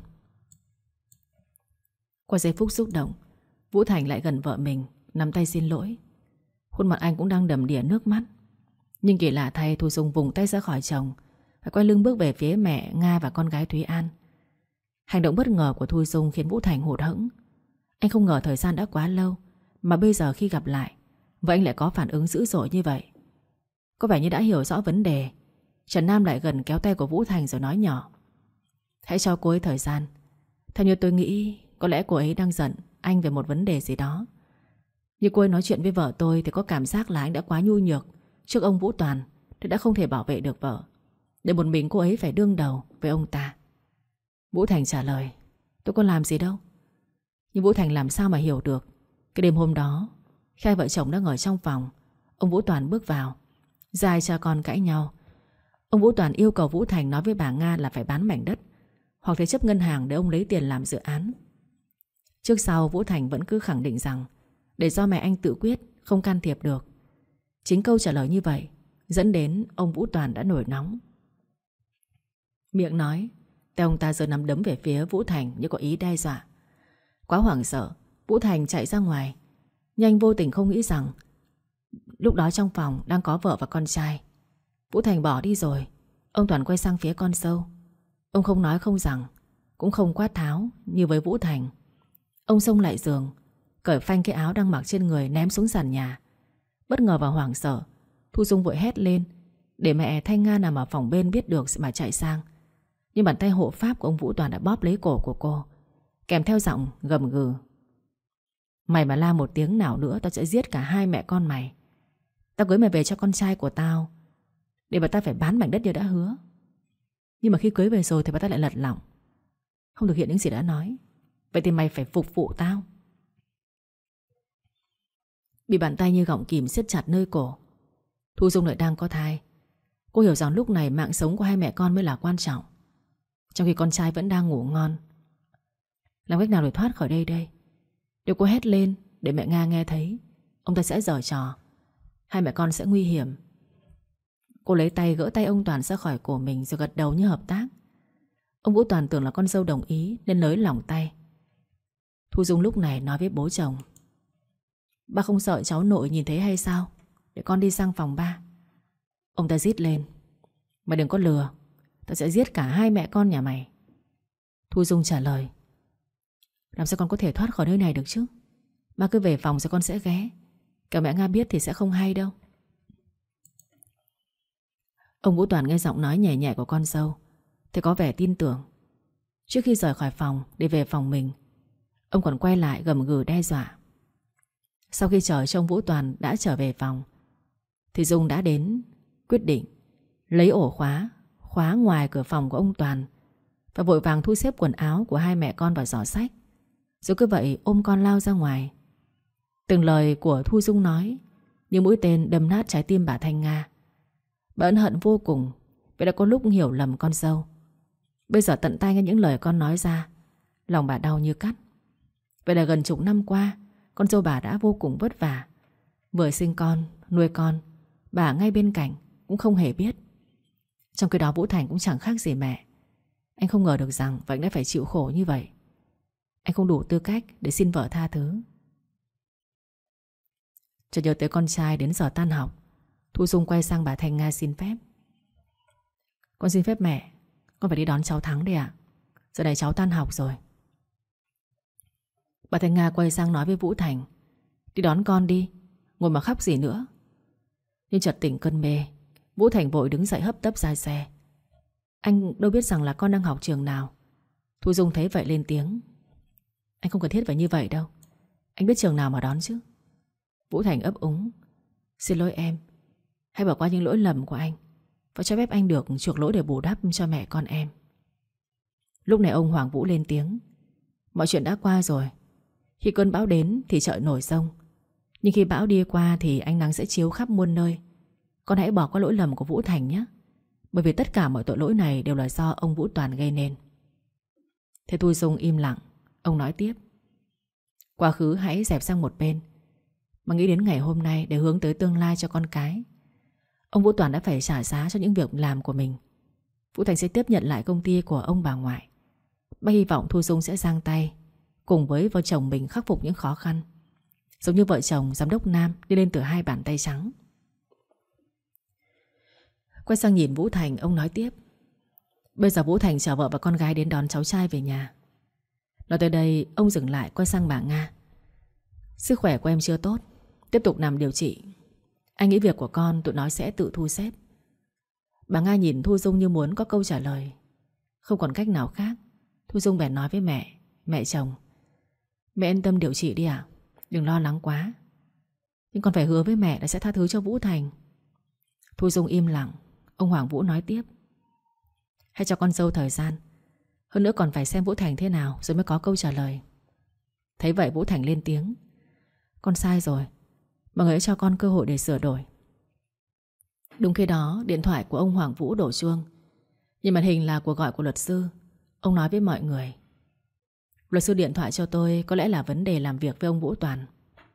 Qua giây phút xúc động, Vũ Thành lại gần vợ mình, nắm tay xin lỗi. Khuôn mặt anh cũng đang đầm đìa nước mắt. Nhưng kỳ lạ thay, Thu Dung vùng tay ra khỏi chồng và quay lưng bước về phía mẹ Nga và con gái Thúy An. Hành động bất ngờ của Thu Dung khiến Vũ Thành hụt hẫng. Anh không ngờ thời gian đã quá lâu mà bây giờ khi gặp lại, vậy anh lại có phản ứng dữ dội như vậy. Có vẻ như đã hiểu rõ vấn đề. Trần Nam lại gần kéo tay của Vũ Thành rồi nói nhỏ: Hãy cho cô ấy thời gian. Theo như tôi nghĩ, có lẽ cô ấy đang giận anh về một vấn đề gì đó. Như cô ấy nói chuyện với vợ tôi thì có cảm giác là anh đã quá nhu nhược trước ông Vũ Toàn, thì đã không thể bảo vệ được vợ, để một mình cô ấy phải đương đầu với ông ta. Vũ Thành trả lời: Tôi có làm gì đâu. Nhưng Vũ Thành làm sao mà hiểu được cái đêm hôm đó, khi hai vợ chồng đang ở trong phòng, ông Vũ Toàn bước vào. Hai cha con cãi nhau. Ông Vũ Toàn yêu cầu Vũ Thành nói với bà Nga là phải bán mảnh đất hoặc thế chấp ngân hàng để ông lấy tiền làm dự án. Trước sau Vũ Thành vẫn cứ khẳng định rằng để do mẹ anh tự quyết, không can thiệp được. Chính câu trả lời như vậy dẫn đến ông Vũ Toàn đã nổi nóng. Miệng nói, tay ông ta giơ nắm đấm về phía Vũ Thành như có ý đe dọa. Quá hoảng sợ, Vũ Thành chạy ra ngoài. Nhưng anh vô tình không nghĩ rằng lúc đó trong phòng đang có vợ và con trai. Vũ Thành bỏ đi rồi, ông Toàn quay sang phía con dâu. Ông không nói không rằng, cũng không quát tháo như với Vũ Thành. Ông xông lại giường, cởi phanh cái áo đang mặc trên người ném xuống sàn nhà. Bất ngờ và hoảng sợ, Thu Dung vội hét lên để mẹ Thanh Nga nằm ở phòng bên biết được mà chạy sang. Nhưng bàn tay hộ pháp của ông Vũ Toàn đã bóp lấy cổ của cô, kèm theo giọng gầm gừ: Mày mà la một tiếng nào nữa, tao sẽ giết cả hai mẹ con mày. Tao cưới mày về cho con trai của tao để bà ta phải bán mảnh đất như đã hứa. Nhưng mà khi cưới về rồi thì bà ta lại lật lọng, không thực hiện những gì đã nói. Vậy thì mày phải phục vụ tao. Bị bàn tay như gọng kìm siết chặt nơi cổ, Thu Dung lại đang có thai. Cô hiểu rằng lúc này mạng sống của hai mẹ con mới là quan trọng, trong khi con trai vẫn đang ngủ ngon. Làm cách nào để thoát khỏi đây đây? Nếu cô hét lên để mẹ Nga nghe thấy, ông ta sẽ giở trò, hai mẹ con sẽ nguy hiểm. Cô lấy tay gỡ tay ông Toàn ra khỏi cổ mình rồi gật đầu như hợp tác. Ông Vũ Toàn tưởng là con dâu đồng ý nên nới lỏng tay. Thu Dung lúc này nói với bố chồng: Ba không sợ cháu nội nhìn thấy hay sao? Để con đi sang phòng ba. Ông ta rít lên: Mày đừng có lừa, tao sẽ giết cả hai mẹ con nhà mày. Thu Dung trả lời: Làm sao con có thể thoát khỏi nơi này được chứ? Ba cứ về phòng rồi con sẽ ghé. Cả mẹ Nga biết thì sẽ không hay đâu. Ông Vũ Toàn nghe giọng nói nhẹ nhẹ của con dâu thì có vẻ tin tưởng. Trước khi rời khỏi phòng để về phòng mình, ông còn quay lại gầm gừ đe dọa. Sau khi chờ cho ông Vũ Toàn đã trở về phòng thì Dung đã đến quyết định lấy ổ khóa khóa ngoài cửa phòng của ông Toàn và vội vàng thu xếp quần áo của hai mẹ con vào giỏ xách, rồi cứ vậy ôm con lao ra ngoài. Từng lời của Thu Dung nói như mũi tên đâm nát trái tim bà Thanh Nga. Bà ân hận vô cùng vì đã có lúc hiểu lầm con dâu. Bây giờ tận tai nghe những lời con nói ra, lòng bà đau như cắt. Vậy là gần chục năm qua, con dâu bà đã vô cùng vất vả, vừa sinh con, nuôi con, bà ngay bên cạnh cũng không hề biết. Trong khi đó Vũ Thành cũng chẳng khác gì mẹ. Anh không ngờ được rằng Vành đã phải chịu khổ như vậy. Anh không đủ tư cách để xin vợ tha thứ. Chợt nhớ tới con trai đến giờ tan học, Thu Dung quay sang bà Thanh Nga xin phép. Con xin phép mẹ, con phải đi đón cháu Thắng đây ạ. Giờ này cháu tan học rồi. Bà Thanh Nga quay sang nói với Vũ Thành: Đi đón con đi, ngồi mà khóc gì nữa. Nhưng chợt tỉnh cơn mê, Vũ Thành vội đứng dậy hấp tấp ra xe. Anh đâu biết rằng là con đang học trường nào. Thu Dung thấy vậy lên tiếng: Anh không cần thiết phải như vậy đâu. Anh biết trường nào mà đón chứ. Vũ Thành ấp úng: Xin lỗi em, hãy bỏ qua những lỗi lầm của anh và cho phép anh được chuộc lỗi để bù đắp cho mẹ con em. Lúc này ông Hoàng Vũ lên tiếng: Mọi chuyện đã qua rồi. Khi cơn bão đến thì trời nổi giông, nhưng khi bão đi qua thì ánh nắng sẽ chiếu khắp muôn nơi. Con hãy bỏ qua lỗi lầm của Vũ Thành nhé, bởi vì tất cả mọi tội lỗi này đều là do ông Vũ Toàn gây nên. Thế Thu Dung im lặng. Ông nói tiếp: Quá khứ hãy dẹp sang một bên, mà nghĩ đến ngày hôm nay để hướng tới tương lai cho con cái. Ông Vũ Toàn đã phải trả giá cho những việc làm của mình. Vũ Thành sẽ tiếp nhận lại công ty của ông bà ngoại. Bác hy vọng Thu Dung sẽ giang tay cùng với vợ chồng mình khắc phục những khó khăn, giống như vợ chồng giám đốc Nam đi lên từ hai bàn tay trắng. Quay sang nhìn Vũ Thành, ông nói tiếp: Bây giờ Vũ Thành chở vợ và con gái đến đón cháu trai về nhà. Nói tới đây, ông dừng lại quay sang bà Nga: Sức khỏe của em chưa tốt, tiếp tục nằm điều trị. Anh nghĩ việc của con tụi nó sẽ tự thu xếp. Bà Nga nhìn Thu Dung như muốn có câu trả lời. Không còn cách nào khác, Thu Dung bèn nói với mẹ: Mẹ chồng, mẹ yên tâm điều trị đi ạ, đừng lo lắng quá. Nhưng con phải hứa với mẹ là sẽ tha thứ cho Vũ Thành. Thu Dung im lặng. Ông Hoàng Vũ nói tiếp: Hãy cho con dâu thời gian, hơn nữa còn phải xem Vũ Thành thế nào rồi mới có câu trả lời. Thấy vậy Vũ Thành lên tiếng: Con sai rồi, mọi người hãy cho con cơ hội để sửa đổi. Đúng khi đó điện thoại của ông Hoàng Vũ đổ chuông. Nhìn màn hình là cuộc gọi của luật sư. Ông nói với mọi người: Luật sư điện thoại cho tôi có lẽ là vấn đề làm việc với ông Vũ Toàn.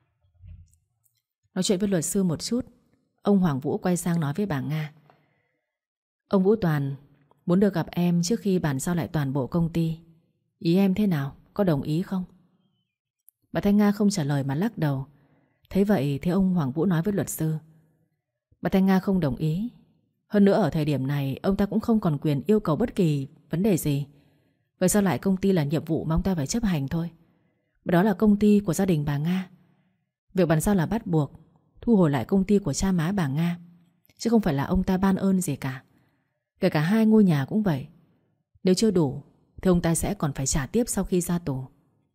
Nói chuyện với luật sư một chút, ông Hoàng Vũ quay sang nói với bà Nga: Ông Vũ Toàn muốn được gặp em trước khi bàn giao lại toàn bộ công ty. Ý em thế nào, có đồng ý không? Bà Thanh Nga không trả lời mà lắc đầu. Thấy vậy thì ông Hoàng Vũ nói với luật sư: Bà Thanh Nga không đồng ý. Hơn nữa ở thời điểm này ông ta cũng không còn quyền yêu cầu bất kỳ vấn đề gì. Vậy sao lại công ty là nhiệm vụ mà ông ta phải chấp hành thôi. Và đó là công ty của gia đình bà Nga. Việc bàn giao là bắt buộc thu hồi lại công ty của cha má bà Nga, chứ không phải là ông ta ban ơn gì cả. Kể cả hai ngôi nhà cũng vậy. Nếu chưa đủ thì ông ta sẽ còn phải trả tiếp sau khi ra tù.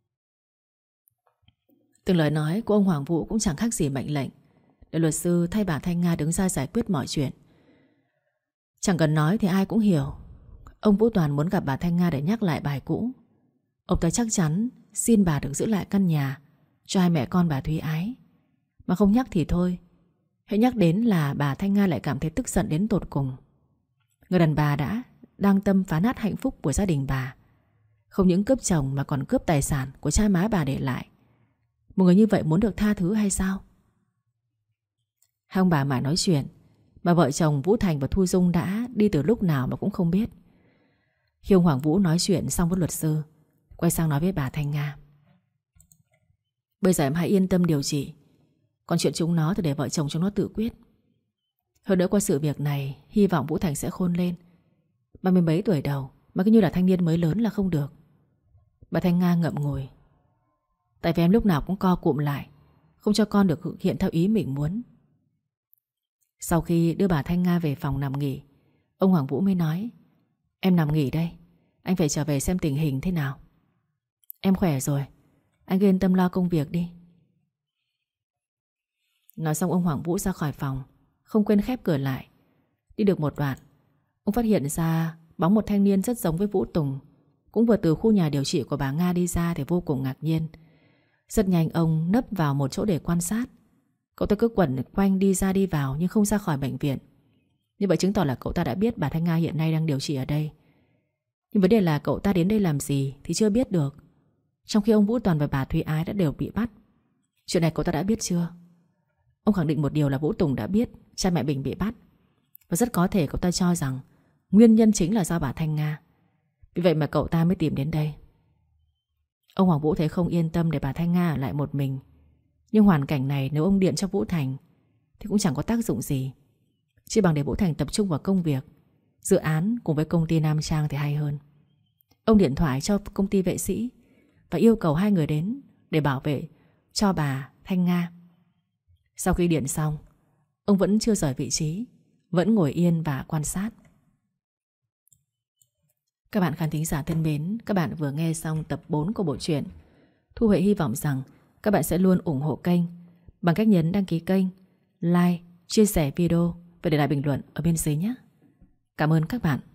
Từng lời nói của ông Hoàng Vũ cũng chẳng khác gì mệnh lệnh để luật sư thay bà Thanh Nga đứng ra giải quyết mọi chuyện. Chẳng cần nói thì ai cũng hiểu. Ông Vũ Toàn muốn gặp bà Thanh Nga để nhắc lại bài cũ. Ông ta chắc chắn xin bà được giữ lại căn nhà cho hai mẹ con bà Thúy Ái. Mà không nhắc thì thôi, hãy nhắc đến là bà Thanh Nga lại cảm thấy tức giận đến tột cùng. Người đàn bà đã đang tâm phá nát hạnh phúc của gia đình bà, không những cướp chồng mà còn cướp tài sản của cha má bà để lại. Một người như vậy muốn được tha thứ hay sao? Hai ông bà mãi nói chuyện mà vợ chồng Vũ Thành và Thu Dung đã đi từ lúc nào mà cũng không biết. Khi ông Hoàng Vũ nói chuyện xong với luật sư, quay sang nói với bà Thanh Nga: Bây giờ em hãy yên tâm điều trị, còn chuyện chúng nó thì để vợ chồng chúng nó tự quyết. Hơn nữa qua sự việc này, hy vọng Vũ Thành sẽ khôn lên. Ba mươi mấy tuổi đầu mà cứ như là thanh niên mới lớn là không được. Bà Thanh Nga ngậm ngùi. Tại vì em lúc nào cũng co cụm lại, không cho con được thực hiện theo ý mình muốn. Sau khi đưa bà Thanh Nga về phòng nằm nghỉ, ông Hoàng Vũ mới nói: Em nằm nghỉ đây, anh phải trở về xem tình hình thế nào. Em khỏe rồi, anh cứ yên tâm lo công việc đi. Nói xong ông Hoàng Vũ ra khỏi phòng, không quên khép cửa lại. Đi được một đoạn, ông phát hiện ra bóng một thanh niên rất giống với Vũ Tùng, cũng vừa từ khu nhà điều trị của bà Nga đi ra thì vô cùng ngạc nhiên. Rất nhanh ông nấp vào một chỗ để quan sát. Cậu ta cứ quẩn quanh đi ra đi vào nhưng không ra khỏi bệnh viện. Như vậy chứng tỏ là cậu ta đã biết bà Thanh Nga hiện nay đang điều trị ở đây. Nhưng vấn đề là cậu ta đến đây làm gì thì chưa biết được, trong khi ông Vũ Toàn và bà Thúy Ái đã đều bị bắt. Chuyện này cậu ta đã biết chưa? Ông khẳng định một điều là Vũ Tùng đã biết cha mẹ Bình bị bắt, và rất có thể cậu ta cho rằng nguyên nhân chính là do bà Thanh Nga. Vì vậy mà cậu ta mới tìm đến đây. Ông Hoàng Vũ thấy không yên tâm để bà Thanh Nga ở lại một mình. Nhưng hoàn cảnh này nếu ông điện cho Vũ Thành thì cũng chẳng có tác dụng gì. Chỉ bằng để Vũ Thành tập trung vào công việc, dự án cùng với công ty Nam Trang thì hay hơn. Ông điện thoại cho công ty vệ sĩ và yêu cầu hai người đến để bảo vệ cho bà Thanh Nga. Sau khi điện xong, ông vẫn chưa rời vị trí, vẫn ngồi yên và quan sát. Các bạn khán thính giả thân mến, các bạn vừa nghe xong tập bốn của bộ truyện. Thu Huệ hy vọng rằng các bạn sẽ luôn ủng hộ kênh bằng cách nhấn đăng ký kênh, like, chia sẻ video và để lại bình luận ở bên dưới nhé. Cảm ơn các bạn.